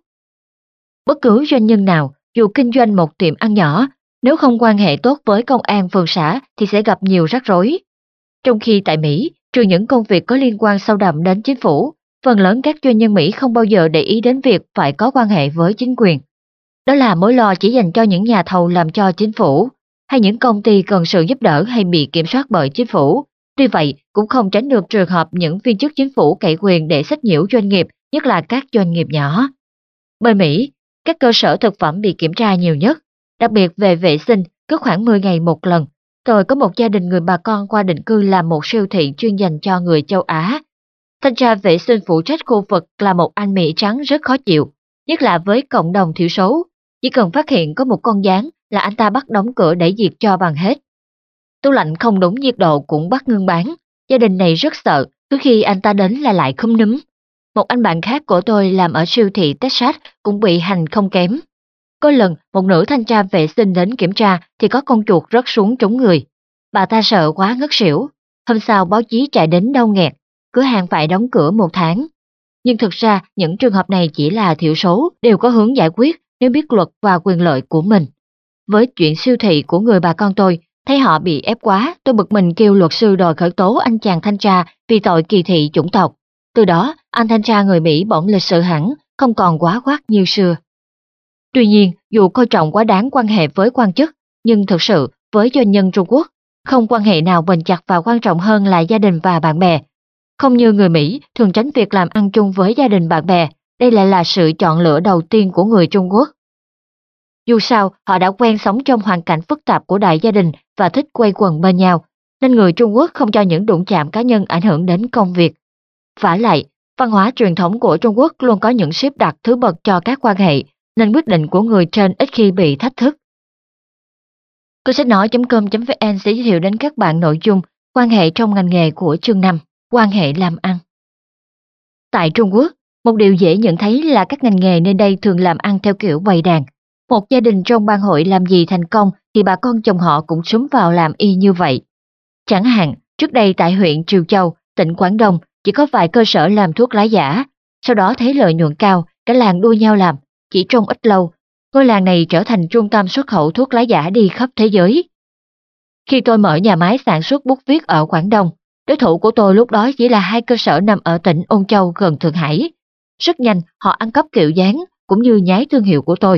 Bất cứ doanh nhân nào, dù kinh doanh một tiệm ăn nhỏ, nếu không quan hệ tốt với công an phường xã thì sẽ gặp nhiều rắc rối. Trong khi tại Mỹ, trừ những công việc có liên quan sâu đậm đến chính phủ, phần lớn các doanh nhân Mỹ không bao giờ để ý đến việc phải có quan hệ với chính quyền. Đó là mối lo chỉ dành cho những nhà thầu làm cho chính phủ, hay những công ty cần sự giúp đỡ hay bị kiểm soát bởi chính phủ. Tuy vậy, cũng không tránh được trường hợp những viên chức chính phủ cậy quyền để sách nhiễu doanh nghiệp, nhất là các doanh nghiệp nhỏ. Bên Mỹ, các cơ sở thực phẩm bị kiểm tra nhiều nhất, đặc biệt về vệ sinh, cứ khoảng 10 ngày một lần. Tôi có một gia đình người bà con qua định cư làm một siêu thị chuyên dành cho người châu Á. Thanh tra vệ sinh phụ trách khu vực là một anh Mỹ trắng rất khó chịu, nhất là với cộng đồng thiểu số. Chỉ cần phát hiện có một con gián là anh ta bắt đóng cửa để diệt cho bằng hết. Tủ lạnh không đúng nhiệt độ cũng bắt ngưng bán. Gia đình này rất sợ, cứ khi anh ta đến là lại khúm núm. Một anh bạn khác của tôi làm ở siêu thị Texas cũng bị hành không kém. Có lần một nữ thanh tra vệ sinh đến kiểm tra thì có con chuột rớt xuống trúng người. Bà ta sợ quá ngất xỉu. Hôm sau báo chí chạy đến đau nghẹt, cửa hàng phải đóng cửa 1 tháng. Nhưng thực ra những trường hợp này chỉ là thiểu số, đều có hướng giải quyết nếu biết luật và quyền lợi của mình. Với chuyện siêu thị của người bà con tôi, thấy họ bị ép quá, tôi bực mình kêu luật sư đòi khởi tố anh chàng thanh tra vì tội kỳ thị chủng tộc. Từ đó, anh thanh tra người Mỹ bỗng lịch sự hẳn, không còn quá quát như xưa. Tuy nhiên, dù coi trọng quá đáng quan hệ với quan chức, nhưng thực sự với doanh nhân Trung Quốc, không quan hệ nào bền chặt và quan trọng hơn là gia đình và bạn bè. Không như người Mỹ thường tránh việc làm ăn chung với gia đình bạn bè, đây lại là sự chọn lựa đầu tiên của người Trung Quốc. Dù sao, họ đã quen sống trong hoàn cảnh phức tạp của đại gia đình và thích quây quần bên nhau, nên người Trung Quốc không cho những đụng chạm cá nhân ảnh hưởng đến công việc. Vả lại, văn hóa truyền thống của Trung Quốc luôn có những xếp đặt thứ bậc cho các quan hệ, nên quyết định của người trên ít khi bị thách thức. Kênh sách nói.com.vn sẽ giới thiệu đến các bạn nội dung quan hệ trong ngành nghề của chương 5, quan hệ làm ăn. Tại Trung Quốc, một điều dễ nhận thấy là các ngành nghề nơi đây thường làm ăn theo kiểu bầy đàn. Một gia đình trong ban hội làm gì thành công thì bà con chồng họ cũng xúm vào làm y như vậy. Chẳng hạn, trước đây tại huyện Triều Châu, tỉnh Quảng Đông, chỉ có vài cơ sở làm thuốc lá giả, sau đó thấy lợi nhuận cao, cả làng đua nhau làm, chỉ trong ít lâu, ngôi làng này trở thành trung tâm xuất khẩu thuốc lá giả đi khắp thế giới. Khi tôi mở nhà máy sản xuất bút viết ở Quảng Đông, đối thủ của tôi lúc đó chỉ là 2 cơ sở nằm ở tỉnh Ôn Châu gần Thượng Hải. Rất nhanh họ ăn cắp kiểu dáng cũng như nhái thương hiệu của tôi.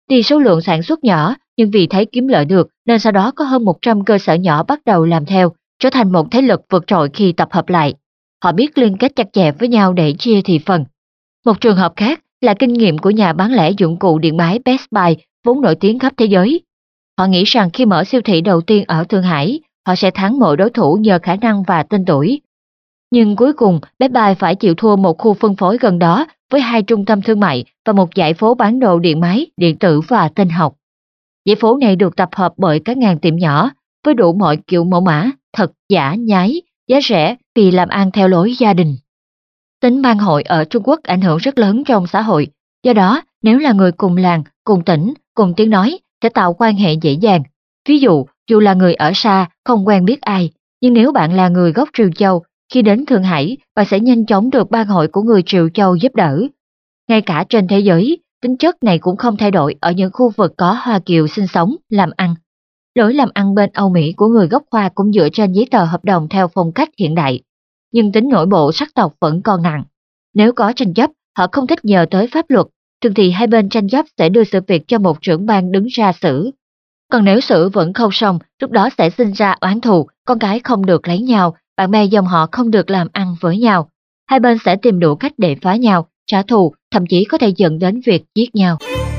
Tuy số lượng sản xuất nhỏ, nhưng vì thấy kiếm lợi được nên sau đó có hơn 100 cơ sở nhỏ bắt đầu làm theo, trở thành một thế lực vượt trội khi tập hợp lại. Họ biết liên kết chặt chẽ với nhau để chia thị phần. Một trường hợp khác là kinh nghiệm của nhà bán lẻ dụng cụ điện máy Best Buy, vốn nổi tiếng khắp thế giới. Họ nghĩ rằng khi mở siêu thị đầu tiên ở Thượng Hải, họ sẽ thắng mọi đối thủ nhờ khả năng và tên tuổi. Nhưng cuối cùng, Best Buy phải chịu thua một khu phân phối gần đó với 2 trung tâm thương mại và một dãy phố bán đồ điện máy, điện tử và tin học. Dãy phố này được tập hợp bởi các ngàn tiệm nhỏ, với đủ mọi kiểu mẫu mã, thật, giả, nhái, giá rẻ vì làm ăn theo lối gia đình. Tính bang hội ở Trung Quốc ảnh hưởng rất lớn trong xã hội, do đó nếu là người cùng làng, cùng tỉnh, cùng tiếng nói sẽ tạo quan hệ dễ dàng. Ví dụ, dù là người ở xa, không quen biết ai, nhưng nếu bạn là người gốc Triều Châu, khi đến Thượng Hải, bạn sẽ nhanh chóng được bang hội của người Triều Châu giúp đỡ. Ngay cả trên thế giới, tính chất này cũng không thay đổi ở những khu vực có Hoa Kiều sinh sống, làm ăn. Lối làm ăn bên Âu Mỹ của người gốc Hoa cũng dựa trên giấy tờ hợp đồng theo phong cách hiện đại, nhưng tính nội bộ sắc tộc vẫn còn nặng. Nếu có tranh chấp, họ không thích nhờ tới pháp luật, thường thì hai bên tranh chấp sẽ đưa sự việc cho một trưởng ban đứng ra xử. Còn nếu xử vẫn không xong, lúc đó sẽ sinh ra oán thù, con cái không được lấy nhau, bạn bè dòng họ không được làm ăn với nhau. Hai bên sẽ tìm đủ cách để phá nhau, trả thù, thậm chí có thể dẫn đến việc giết nhau.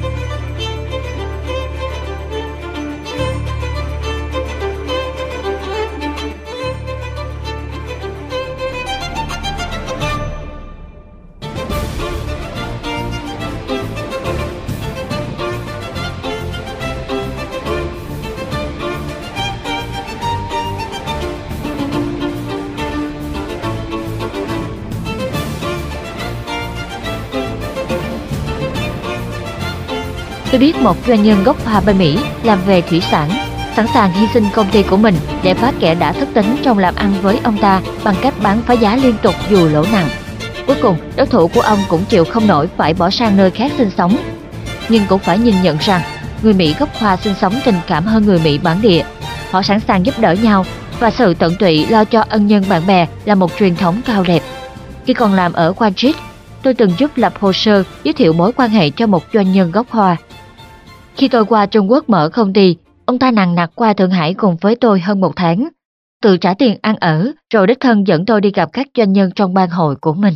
Tôi biết một doanh nhân gốc Hoa bên Mỹ làm về thủy sản, sẵn sàng hy sinh công ty của mình để phá kẻ đã thất tính trong làm ăn với ông ta bằng cách bán phá giá liên tục dù lỗ nặng. Cuối cùng, đối thủ của ông cũng chịu không nổi phải bỏ sang nơi khác sinh sống. Nhưng cũng phải nhìn nhận rằng, người Mỹ gốc Hoa sinh sống tình cảm hơn người Mỹ bản địa. Họ sẵn sàng giúp đỡ nhau và sự tận tụy lo cho ân nhân bạn bè là một truyền thống cao đẹp. Khi còn làm ở Wall Street, tôi từng giúp lập hồ sơ giới thiệu mối quan hệ cho một doanh nhân gốc Hoa. Khi tôi qua Trung Quốc mở công ty, ông ta nằng nặc qua Thượng Hải cùng với tôi hơn 1 tháng, tự trả tiền ăn ở, rồi đích thân dẫn tôi đi gặp các doanh nhân trong ban hội của mình.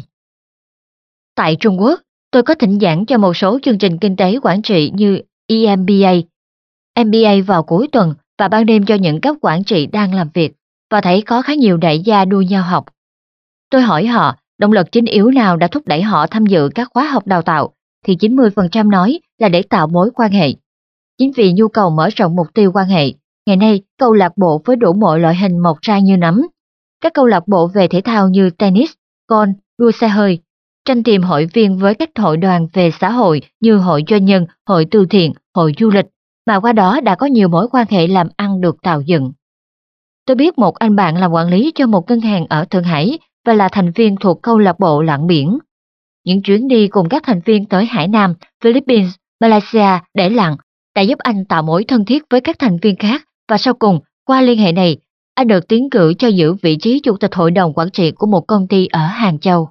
Tại Trung Quốc, tôi có thỉnh giảng cho một số chương trình kinh tế quản trị như EMBA, MBA vào cuối tuần và ban đêm cho những cấp quản trị đang làm việc, và thấy có khá nhiều đại gia đua nhau học. Tôi hỏi họ, động lực chính yếu nào đã thúc đẩy họ tham dự các khóa học đào tạo, thì 90% nói là để tạo mối quan hệ. Chính vì nhu cầu mở rộng mục tiêu quan hệ, ngày nay câu lạc bộ với đủ mọi loại hình mọc ra như nấm. Các câu lạc bộ về thể thao như tennis, golf, đua xe hơi, tranh tìm hội viên với các hội đoàn về xã hội như hội doanh nhân, hội từ thiện, hội du lịch, mà qua đó đã có nhiều mối quan hệ làm ăn được tạo dựng. Tôi biết một anh bạn làm quản lý cho một ngân hàng ở Thượng Hải và là thành viên thuộc câu lạc bộ lặn biển. Những chuyến đi cùng các thành viên tới Hải Nam, Philippines, Malaysia để lặn đã giúp anh tạo mối thân thiết với các thành viên khác, và sau cùng, qua liên hệ này, anh được tiến cử cho giữ vị trí chủ tịch hội đồng quản trị của một công ty ở Hàng Châu.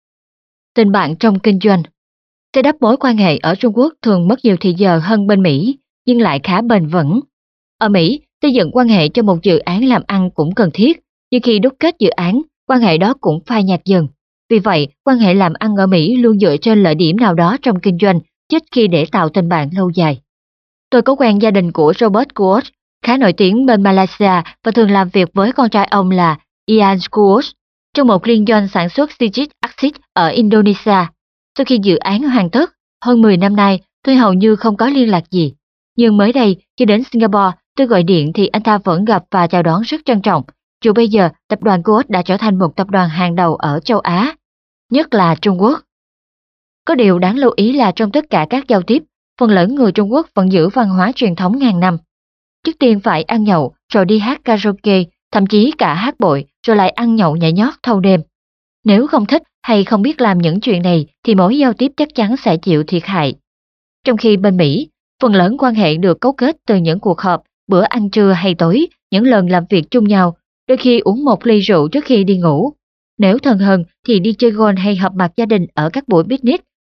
Tình bạn trong kinh doanh. Xây đắp mối quan hệ ở Trung Quốc thường mất nhiều thời giờ hơn bên Mỹ, nhưng lại khá bền vững. Ở Mỹ, xây dựng quan hệ cho một dự án làm ăn cũng cần thiết, nhưng khi đúc kết dự án, quan hệ đó cũng phai nhạt dần. Vì vậy, quan hệ làm ăn ở Mỹ luôn dựa trên lợi điểm nào đó trong kinh doanh, ít khi để tạo tình bạn lâu dài. Tôi có quen gia đình của Robert Kuok, khá nổi tiếng bên Malaysia và thường làm việc với con trai ông là Ian Kuok trong một liên doanh sản xuất citric acid ở Indonesia. Sau khi dự án hoàn tất, hơn 10 năm nay, tôi hầu như không có liên lạc gì. Nhưng mới đây, khi đến Singapore, tôi gọi điện thì anh ta vẫn gặp và chào đón rất trân trọng. Dù bây giờ, tập đoàn Kuok đã trở thành một tập đoàn hàng đầu ở châu Á, nhất là Trung Quốc. Có điều đáng lưu ý là trong tất cả các giao tiếp, phần lớn người Trung Quốc vẫn giữ văn hóa truyền thống ngàn năm. Trước tiên phải ăn nhậu, rồi đi hát karaoke, thậm chí cả hát bội, rồi lại ăn nhậu nhảy nhót thâu đêm. Nếu không thích hay không biết làm những chuyện này thì mối giao tiếp chắc chắn sẽ chịu thiệt hại. Trong khi bên Mỹ, phần lớn quan hệ được cấu kết từ những cuộc họp, bữa ăn trưa hay tối, những lần làm việc chung nhau, đôi khi uống một ly rượu trước khi đi ngủ. Nếu thân hơn thì đi chơi golf hay họp mặt gia đình ở các buổi picnic,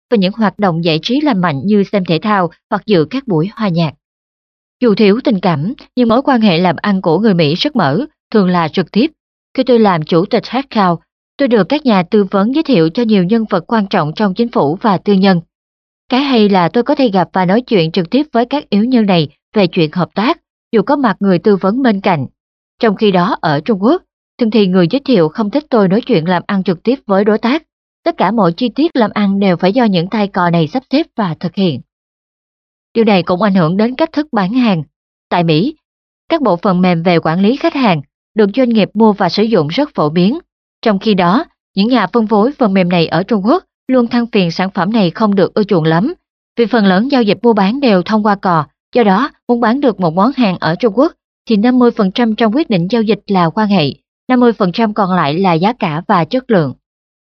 và những hoạt động giải trí lành mạnh như xem thể thao hoặc dự các buổi hòa nhạc. Dù thiếu tình cảm, nhưng mối quan hệ làm ăn của người Mỹ rất mở, thường là trực tiếp. Khi tôi làm chủ tịch Headcount, tôi được các nhà tư vấn giới thiệu cho nhiều nhân vật quan trọng trong chính phủ và tư nhân. Cái hay là tôi có thể gặp và nói chuyện trực tiếp với các yếu nhân này về chuyện hợp tác, dù có mặt người tư vấn bên cạnh. Trong khi đó ở Trung Quốc, thường thì người giới thiệu không thích tôi nói chuyện làm ăn trực tiếp với đối tác. Tất cả mọi chi tiết làm ăn đều phải do những tay cò này sắp xếp và thực hiện. Điều này cũng ảnh hưởng đến cách thức bán hàng. Tại Mỹ, các bộ phận mềm về quản lý khách hàng được doanh nghiệp mua và sử dụng rất phổ biến. Trong khi đó, những nhà phân phối phần mềm này ở Trung Quốc luôn than phiền sản phẩm này không được ưa chuộng lắm, vì phần lớn giao dịch mua bán đều thông qua cò. Do đó, muốn bán được một món hàng ở Trung Quốc thì 50% trong quyết định giao dịch là quan hệ, 50% còn lại là giá cả và chất lượng.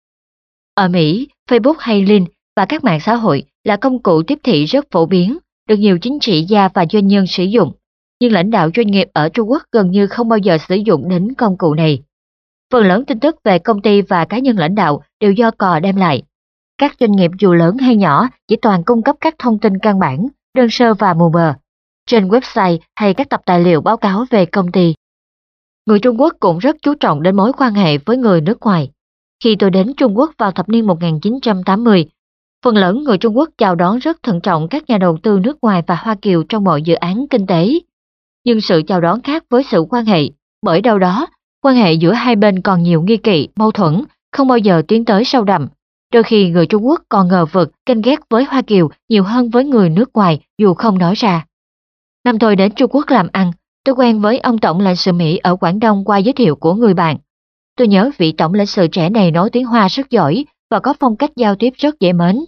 Ở Mỹ, Facebook hay Link và các mạng xã hội là công cụ tiếp thị rất phổ biến, được nhiều chính trị gia và doanh nhân sử dụng. Nhưng lãnh đạo doanh nghiệp ở Trung Quốc gần như không bao giờ sử dụng đến công cụ này. Phần lớn tin tức về công ty và cá nhân lãnh đạo đều do cò đem lại. Các doanh nghiệp dù lớn hay nhỏ chỉ toàn cung cấp các thông tin căn bản, đơn sơ và mù mờ, trên website hay các tập tài liệu báo cáo về công ty. Người Trung Quốc cũng rất chú trọng đến mối quan hệ với người nước ngoài. Khi tôi đến Trung Quốc vào thập niên 1980, phần lớn người Trung Quốc chào đón rất thận trọng các nhà đầu tư nước ngoài và Hoa Kiều trong mọi dự án kinh tế. Nhưng sự chào đón khác với sự quan hệ, bởi đâu đó, quan hệ giữa hai bên còn nhiều nghi kỵ, mâu thuẫn, không bao giờ tiến tới sâu đậm. Đôi khi người Trung Quốc còn ngờ vực, ganh ghét với Hoa Kiều nhiều hơn với người nước ngoài dù không nói ra. Năm tôi đến Trung Quốc làm ăn, tôi quen với ông tổng lãnh sự Mỹ ở Quảng Đông qua giới thiệu của người bạn. Tôi nhớ vị tổng lãnh sự trẻ này nói tiếng Hoa rất giỏi và có phong cách giao tiếp rất dễ mến.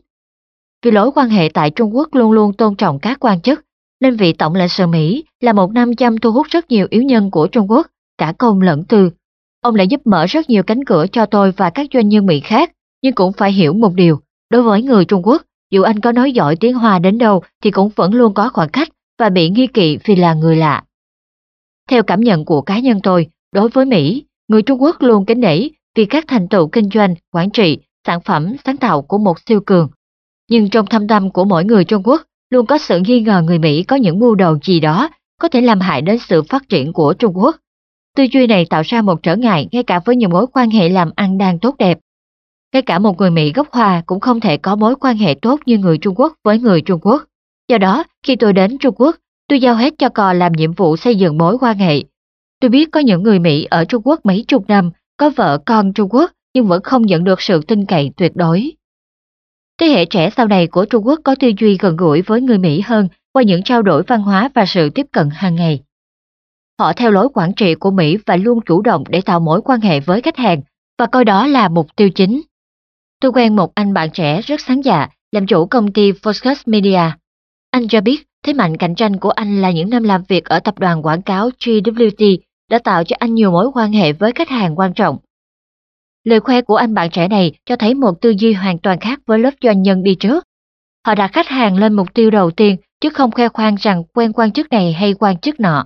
Vì lối quan hệ tại Trung Quốc luôn luôn tôn trọng các quan chức, nên vị tổng lãnh sự Mỹ là một nam châm thu hút rất nhiều yếu nhân của Trung Quốc, cả công lẫn tư. Ông lại giúp mở rất nhiều cánh cửa cho tôi và các doanh nhân Mỹ khác, nhưng cũng phải hiểu một điều, đối với người Trung Quốc, dù anh có nói giỏi tiếng Hoa đến đâu thì cũng vẫn luôn có khoảng cách và bị nghi kỵ vì là người lạ. Theo cảm nhận của cá nhân tôi, đối với Mỹ, người Trung Quốc luôn kính nể vì các thành tựu kinh doanh, quản trị, sản phẩm, sáng tạo của một siêu cường. Nhưng trong thâm tâm của mỗi người Trung Quốc, luôn có sự nghi ngờ người Mỹ có những mưu đồ gì đó có thể làm hại đến sự phát triển của Trung Quốc. Tư duy này tạo ra một trở ngại ngay cả với những mối quan hệ làm ăn đang tốt đẹp. Ngay cả một người Mỹ gốc Hoa cũng không thể có mối quan hệ tốt như người Trung Quốc với người Trung Quốc. Do đó, khi tôi đến Trung Quốc, tôi giao hết cho cò làm nhiệm vụ xây dựng mối quan hệ. Tôi biết có những người Mỹ ở Trung Quốc mấy chục năm, có vợ con Trung Quốc nhưng vẫn không nhận được sự tin cậy tuyệt đối. Thế hệ trẻ sau này của Trung Quốc có tư duy gần gũi với người Mỹ hơn qua những trao đổi văn hóa và sự tiếp cận hàng ngày. Họ theo lối quản trị của Mỹ và luôn chủ động để tạo mối quan hệ với khách hàng và coi đó là mục tiêu chính. Tôi quen một anh bạn trẻ rất sáng dạ, làm chủ công ty Focus Media. Anh cho biết thế mạnh cạnh tranh của anh là những năm làm việc ở tập đoàn quảng cáo GWT đã tạo cho anh nhiều mối quan hệ với khách hàng quan trọng. Lời khoe của anh bạn trẻ này cho thấy một tư duy hoàn toàn khác với lớp doanh nhân đi trước. Họ đặt khách hàng lên mục tiêu đầu tiên chứ không khoe khoang rằng quen quan chức này hay quan chức nọ.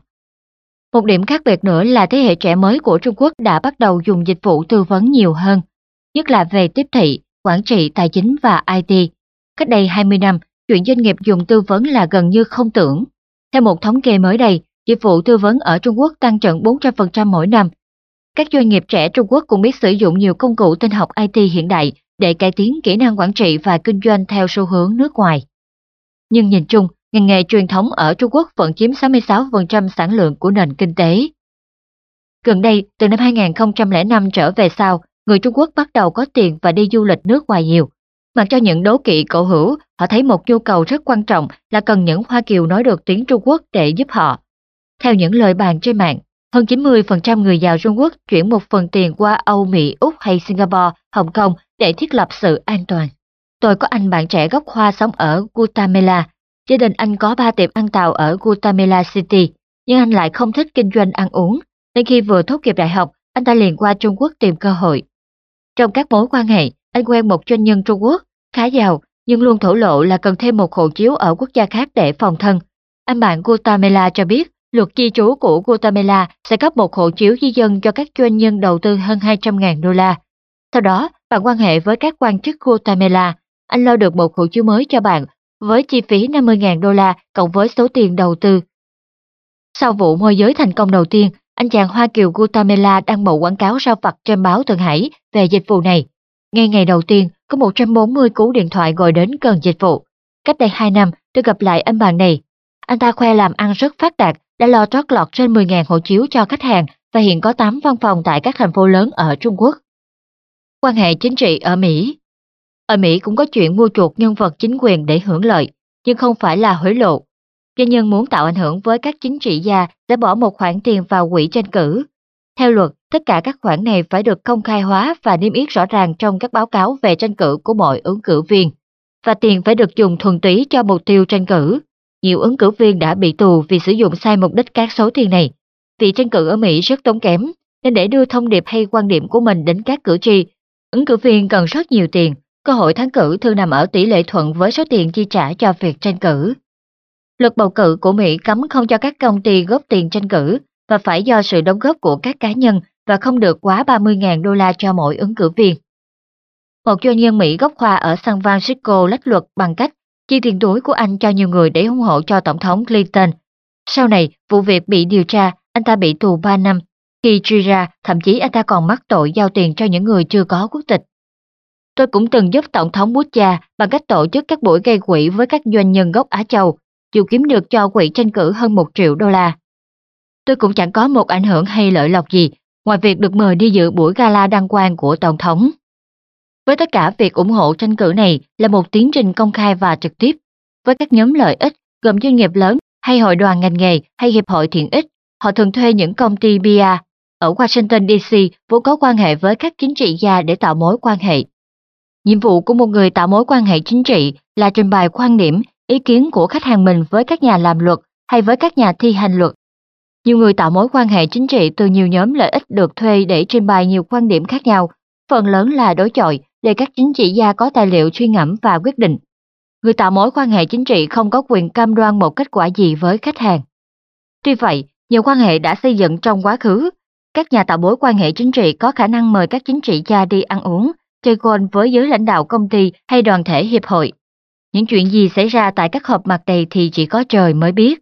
Một điểm khác biệt nữa là thế hệ trẻ mới của Trung Quốc đã bắt đầu dùng dịch vụ tư vấn nhiều hơn, nhất là về tiếp thị, quản trị tài chính và IT. Cách đây 20 năm, chuyện doanh nghiệp dùng tư vấn là gần như không tưởng. Theo một thống kê mới đây, dịch vụ tư vấn ở Trung Quốc tăng trưởng 400% mỗi năm. Các doanh nghiệp trẻ Trung Quốc cũng biết sử dụng nhiều công cụ tin học IT hiện đại để cải tiến kỹ năng quản trị và kinh doanh theo xu hướng nước ngoài. Nhưng nhìn chung, ngành nghề truyền thống ở Trung Quốc vẫn chiếm 66% sản lượng của nền kinh tế. Gần đây, từ năm 2005 trở về sau, người Trung Quốc bắt đầu có tiền và đi du lịch nước ngoài nhiều. Mặc cho những đố kỵ cổ hữu, họ thấy một nhu cầu rất quan trọng là cần những Hoa Kiều nói được tiếng Trung Quốc để giúp họ. Theo những lời bàn trên mạng, hơn 90% người giàu Trung Quốc chuyển một phần tiền qua Âu, Mỹ, Úc hay Singapore, Hồng Kông để thiết lập sự an toàn. Tôi có anh bạn trẻ gốc Hoa sống ở Guatemala. Gia đình anh có 3 tiệm ăn tàu ở Guatemala City, nhưng anh lại không thích kinh doanh ăn uống, nên khi vừa tốt nghiệp đại học, anh ta liền qua Trung Quốc tìm cơ hội. Trong các mối quan hệ, anh quen một doanh nhân Trung Quốc, khá giàu, nhưng luôn thổ lộ là cần thêm một hộ chiếu ở quốc gia khác để phòng thân. Anh bạn Guatemala cho biết, luật di trú của Guatemala sẽ cấp một hộ chiếu di dân cho các doanh nhân đầu tư hơn $200.000. Sau đó, bạn quan hệ với các quan chức Guatemala, anh lo được một hộ chiếu mới cho bạn với chi phí $50.000 cộng với số tiền đầu tư. Sau vụ môi giới thành công đầu tiên, anh chàng Hoa Kiều Guatemala đăng một quảng cáo rao vặt trên báo Thượng Hải về dịch vụ này. Ngay ngày đầu tiên, có 140 cú điện thoại gọi đến cần dịch vụ. Cách đây 2 năm, tôi gặp lại anh bạn này. Anh ta khoe làm ăn rất phát đạt, đã lo trót lọt trên 10.000 hộ chiếu cho khách hàng và hiện có 8 văn phòng tại các thành phố lớn ở Trung Quốc. Quan hệ chính trị ở Mỹ. Ở Mỹ cũng có chuyện mua chuộc nhân vật chính quyền để hưởng lợi, nhưng không phải là hối lộ. Doanh nhân muốn tạo ảnh hưởng với các chính trị gia sẽ bỏ một khoản tiền vào quỹ tranh cử. Theo luật, tất cả các khoản này phải được công khai hóa và niêm yết rõ ràng trong các báo cáo về tranh cử của mọi ứng cử viên, và tiền phải được dùng thuần túy cho mục tiêu tranh cử. Nhiều ứng cử viên đã bị tù vì sử dụng sai mục đích các số tiền này. Vì tranh cử ở Mỹ rất tốn kém, nên để đưa thông điệp hay quan điểm của mình đến các cử tri, ứng cử viên cần rất nhiều tiền. Cơ hội thắng cử thường nằm ở tỷ lệ thuận với số tiền chi trả cho việc tranh cử. Luật bầu cử của Mỹ cấm không cho các công ty góp tiền tranh cử và phải do sự đóng góp của các cá nhân và không được quá $30.000 cho mỗi ứng cử viên. Một doanh nhân Mỹ gốc Hoa ở San Francisco lách luật bằng cách chi tiền túi của anh cho nhiều người để ủng hộ cho Tổng thống Clinton. Sau này, vụ việc bị điều tra, anh ta bị tù 3 năm. Khi truy ra, thậm chí anh ta còn mắc tội giao tiền cho những người chưa có quốc tịch. Tôi cũng từng giúp Tổng thống Bush bằng cách tổ chức các buổi gây quỹ với các doanh nhân gốc Á Châu, dù kiếm được cho quỹ tranh cử hơn $1 triệu. Tôi cũng chẳng có một ảnh hưởng hay lợi lộc gì, ngoài việc được mời đi dự buổi gala đăng quang của Tổng thống. Với tất cả, việc ủng hộ tranh cử này là một tiến trình công khai và trực tiếp. Với các nhóm lợi ích, gồm doanh nghiệp lớn hay hội đoàn ngành nghề hay hiệp hội thiện ích, họ thường thuê những công ty PR ở Washington DC vốn có quan hệ với các chính trị gia để tạo mối quan hệ. Nhiệm vụ của một người tạo mối quan hệ chính trị là trình bày quan điểm, ý kiến của khách hàng mình với các nhà làm luật hay với các nhà thi hành luật. Nhiều người tạo mối quan hệ chính trị từ nhiều nhóm lợi ích được thuê để trình bày nhiều quan điểm khác nhau, phần lớn là đối chọi để các chính trị gia có tài liệu suy ngẫm và quyết định. Người tạo mối quan hệ chính trị không có quyền cam đoan một kết quả gì với khách hàng. Tuy vậy, nhiều quan hệ đã xây dựng trong quá khứ. Các nhà tạo mối quan hệ chính trị có khả năng mời các chính trị gia đi ăn uống, chơi golf với giới lãnh đạo công ty hay đoàn thể hiệp hội. Những chuyện gì xảy ra tại các họp mặt này thì chỉ có trời mới biết.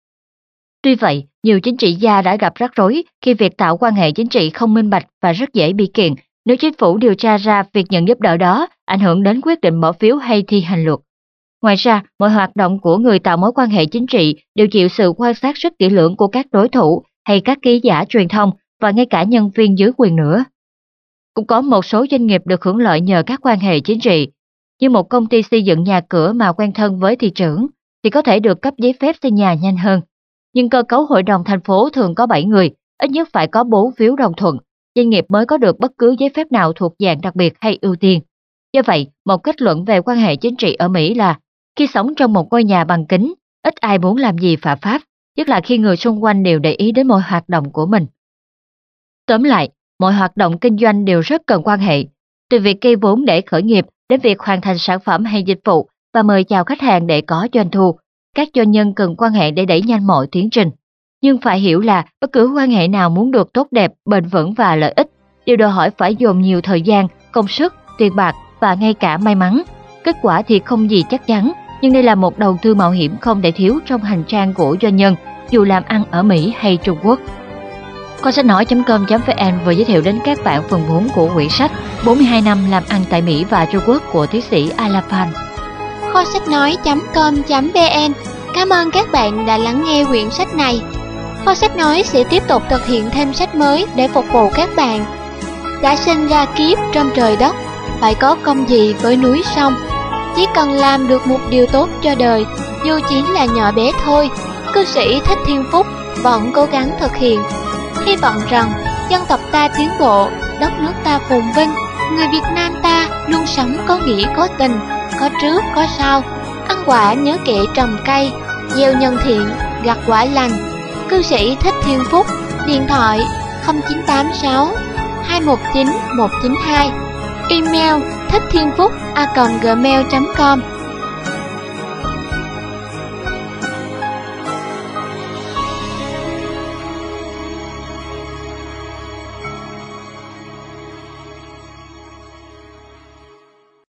Tuy vậy, nhiều chính trị gia đã gặp rắc rối khi việc tạo quan hệ chính trị không minh bạch và rất dễ bị kiện nếu chính phủ điều tra ra việc nhận giúp đỡ đó ảnh hưởng đến quyết định bỏ phiếu hay thi hành luật. Ngoài ra, mọi hoạt động của người tạo mối quan hệ chính trị đều chịu sự quan sát rất kỹ lưỡng của các đối thủ hay các ký giả truyền thông và ngay cả nhân viên dưới quyền nữa. Cũng có một số doanh nghiệp được hưởng lợi nhờ các quan hệ chính trị. Như một công ty xây dựng nhà cửa mà quen thân với thị trưởng thì có thể được cấp giấy phép xây nhà nhanh hơn. Nhưng cơ cấu hội đồng thành phố thường có 7 người, ít nhất phải có 4 phiếu đồng thuận, doanh nghiệp mới có được bất cứ giấy phép nào thuộc dạng đặc biệt hay ưu tiên. Do vậy, một kết luận về quan hệ chính trị ở Mỹ là khi sống trong một ngôi nhà bằng kính, ít ai muốn làm gì phạm pháp, nhất là khi người xung quanh đều để ý đến mọi hoạt động của mình. Tóm lại, mọi hoạt động kinh doanh đều rất cần quan hệ, từ việc gây vốn để khởi nghiệp đến việc hoàn thành sản phẩm hay dịch vụ và mời chào khách hàng để có doanh thu. Các doanh nhân cần quan hệ để đẩy nhanh mọi tiến trình. Nhưng phải hiểu là bất cứ quan hệ nào muốn được tốt đẹp, bền vững và lợi ích, đều đòi hỏi phải dồn nhiều thời gian, công sức, tiền bạc và ngay cả may mắn. Kết quả thì không gì chắc chắn, nhưng đây là một đầu tư mạo hiểm không thể thiếu trong hành trang của doanh nhân, dù làm ăn ở Mỹ hay Trung Quốc. Kho sách nói.com.vn vừa giới thiệu đến các bạn phần 4 của quyển sách 42 năm làm ăn tại Mỹ và Trung Quốc của tiến sĩ Ala Phan. Kho sách nói.com.vn cảm ơn các bạn đã lắng nghe quyển sách này. Kho sách nói sẽ tiếp tục thực hiện thêm sách mới để phục vụ các bạn. Đã sinh ra kiếp trong trời đất, phải có công gì với núi sông. Chỉ cần làm được một điều tốt cho đời, dù chỉ là nhỏ bé thôi, cư sĩ Thích Thiên Phúc vẫn cố gắng thực hiện. Hy vọng rằng dân tộc ta tiến bộ, đất nước ta phồn vinh, người Việt Nam ta luôn sống có nghĩa có tình, có trước có sau, ăn quả nhớ kẻ trồng cây, gieo nhân thiện, gặt quả lành. Cư sĩ Thích Thiên Phúc, điện thoại 0986 219 192, email thiththienphúc@gmail.com.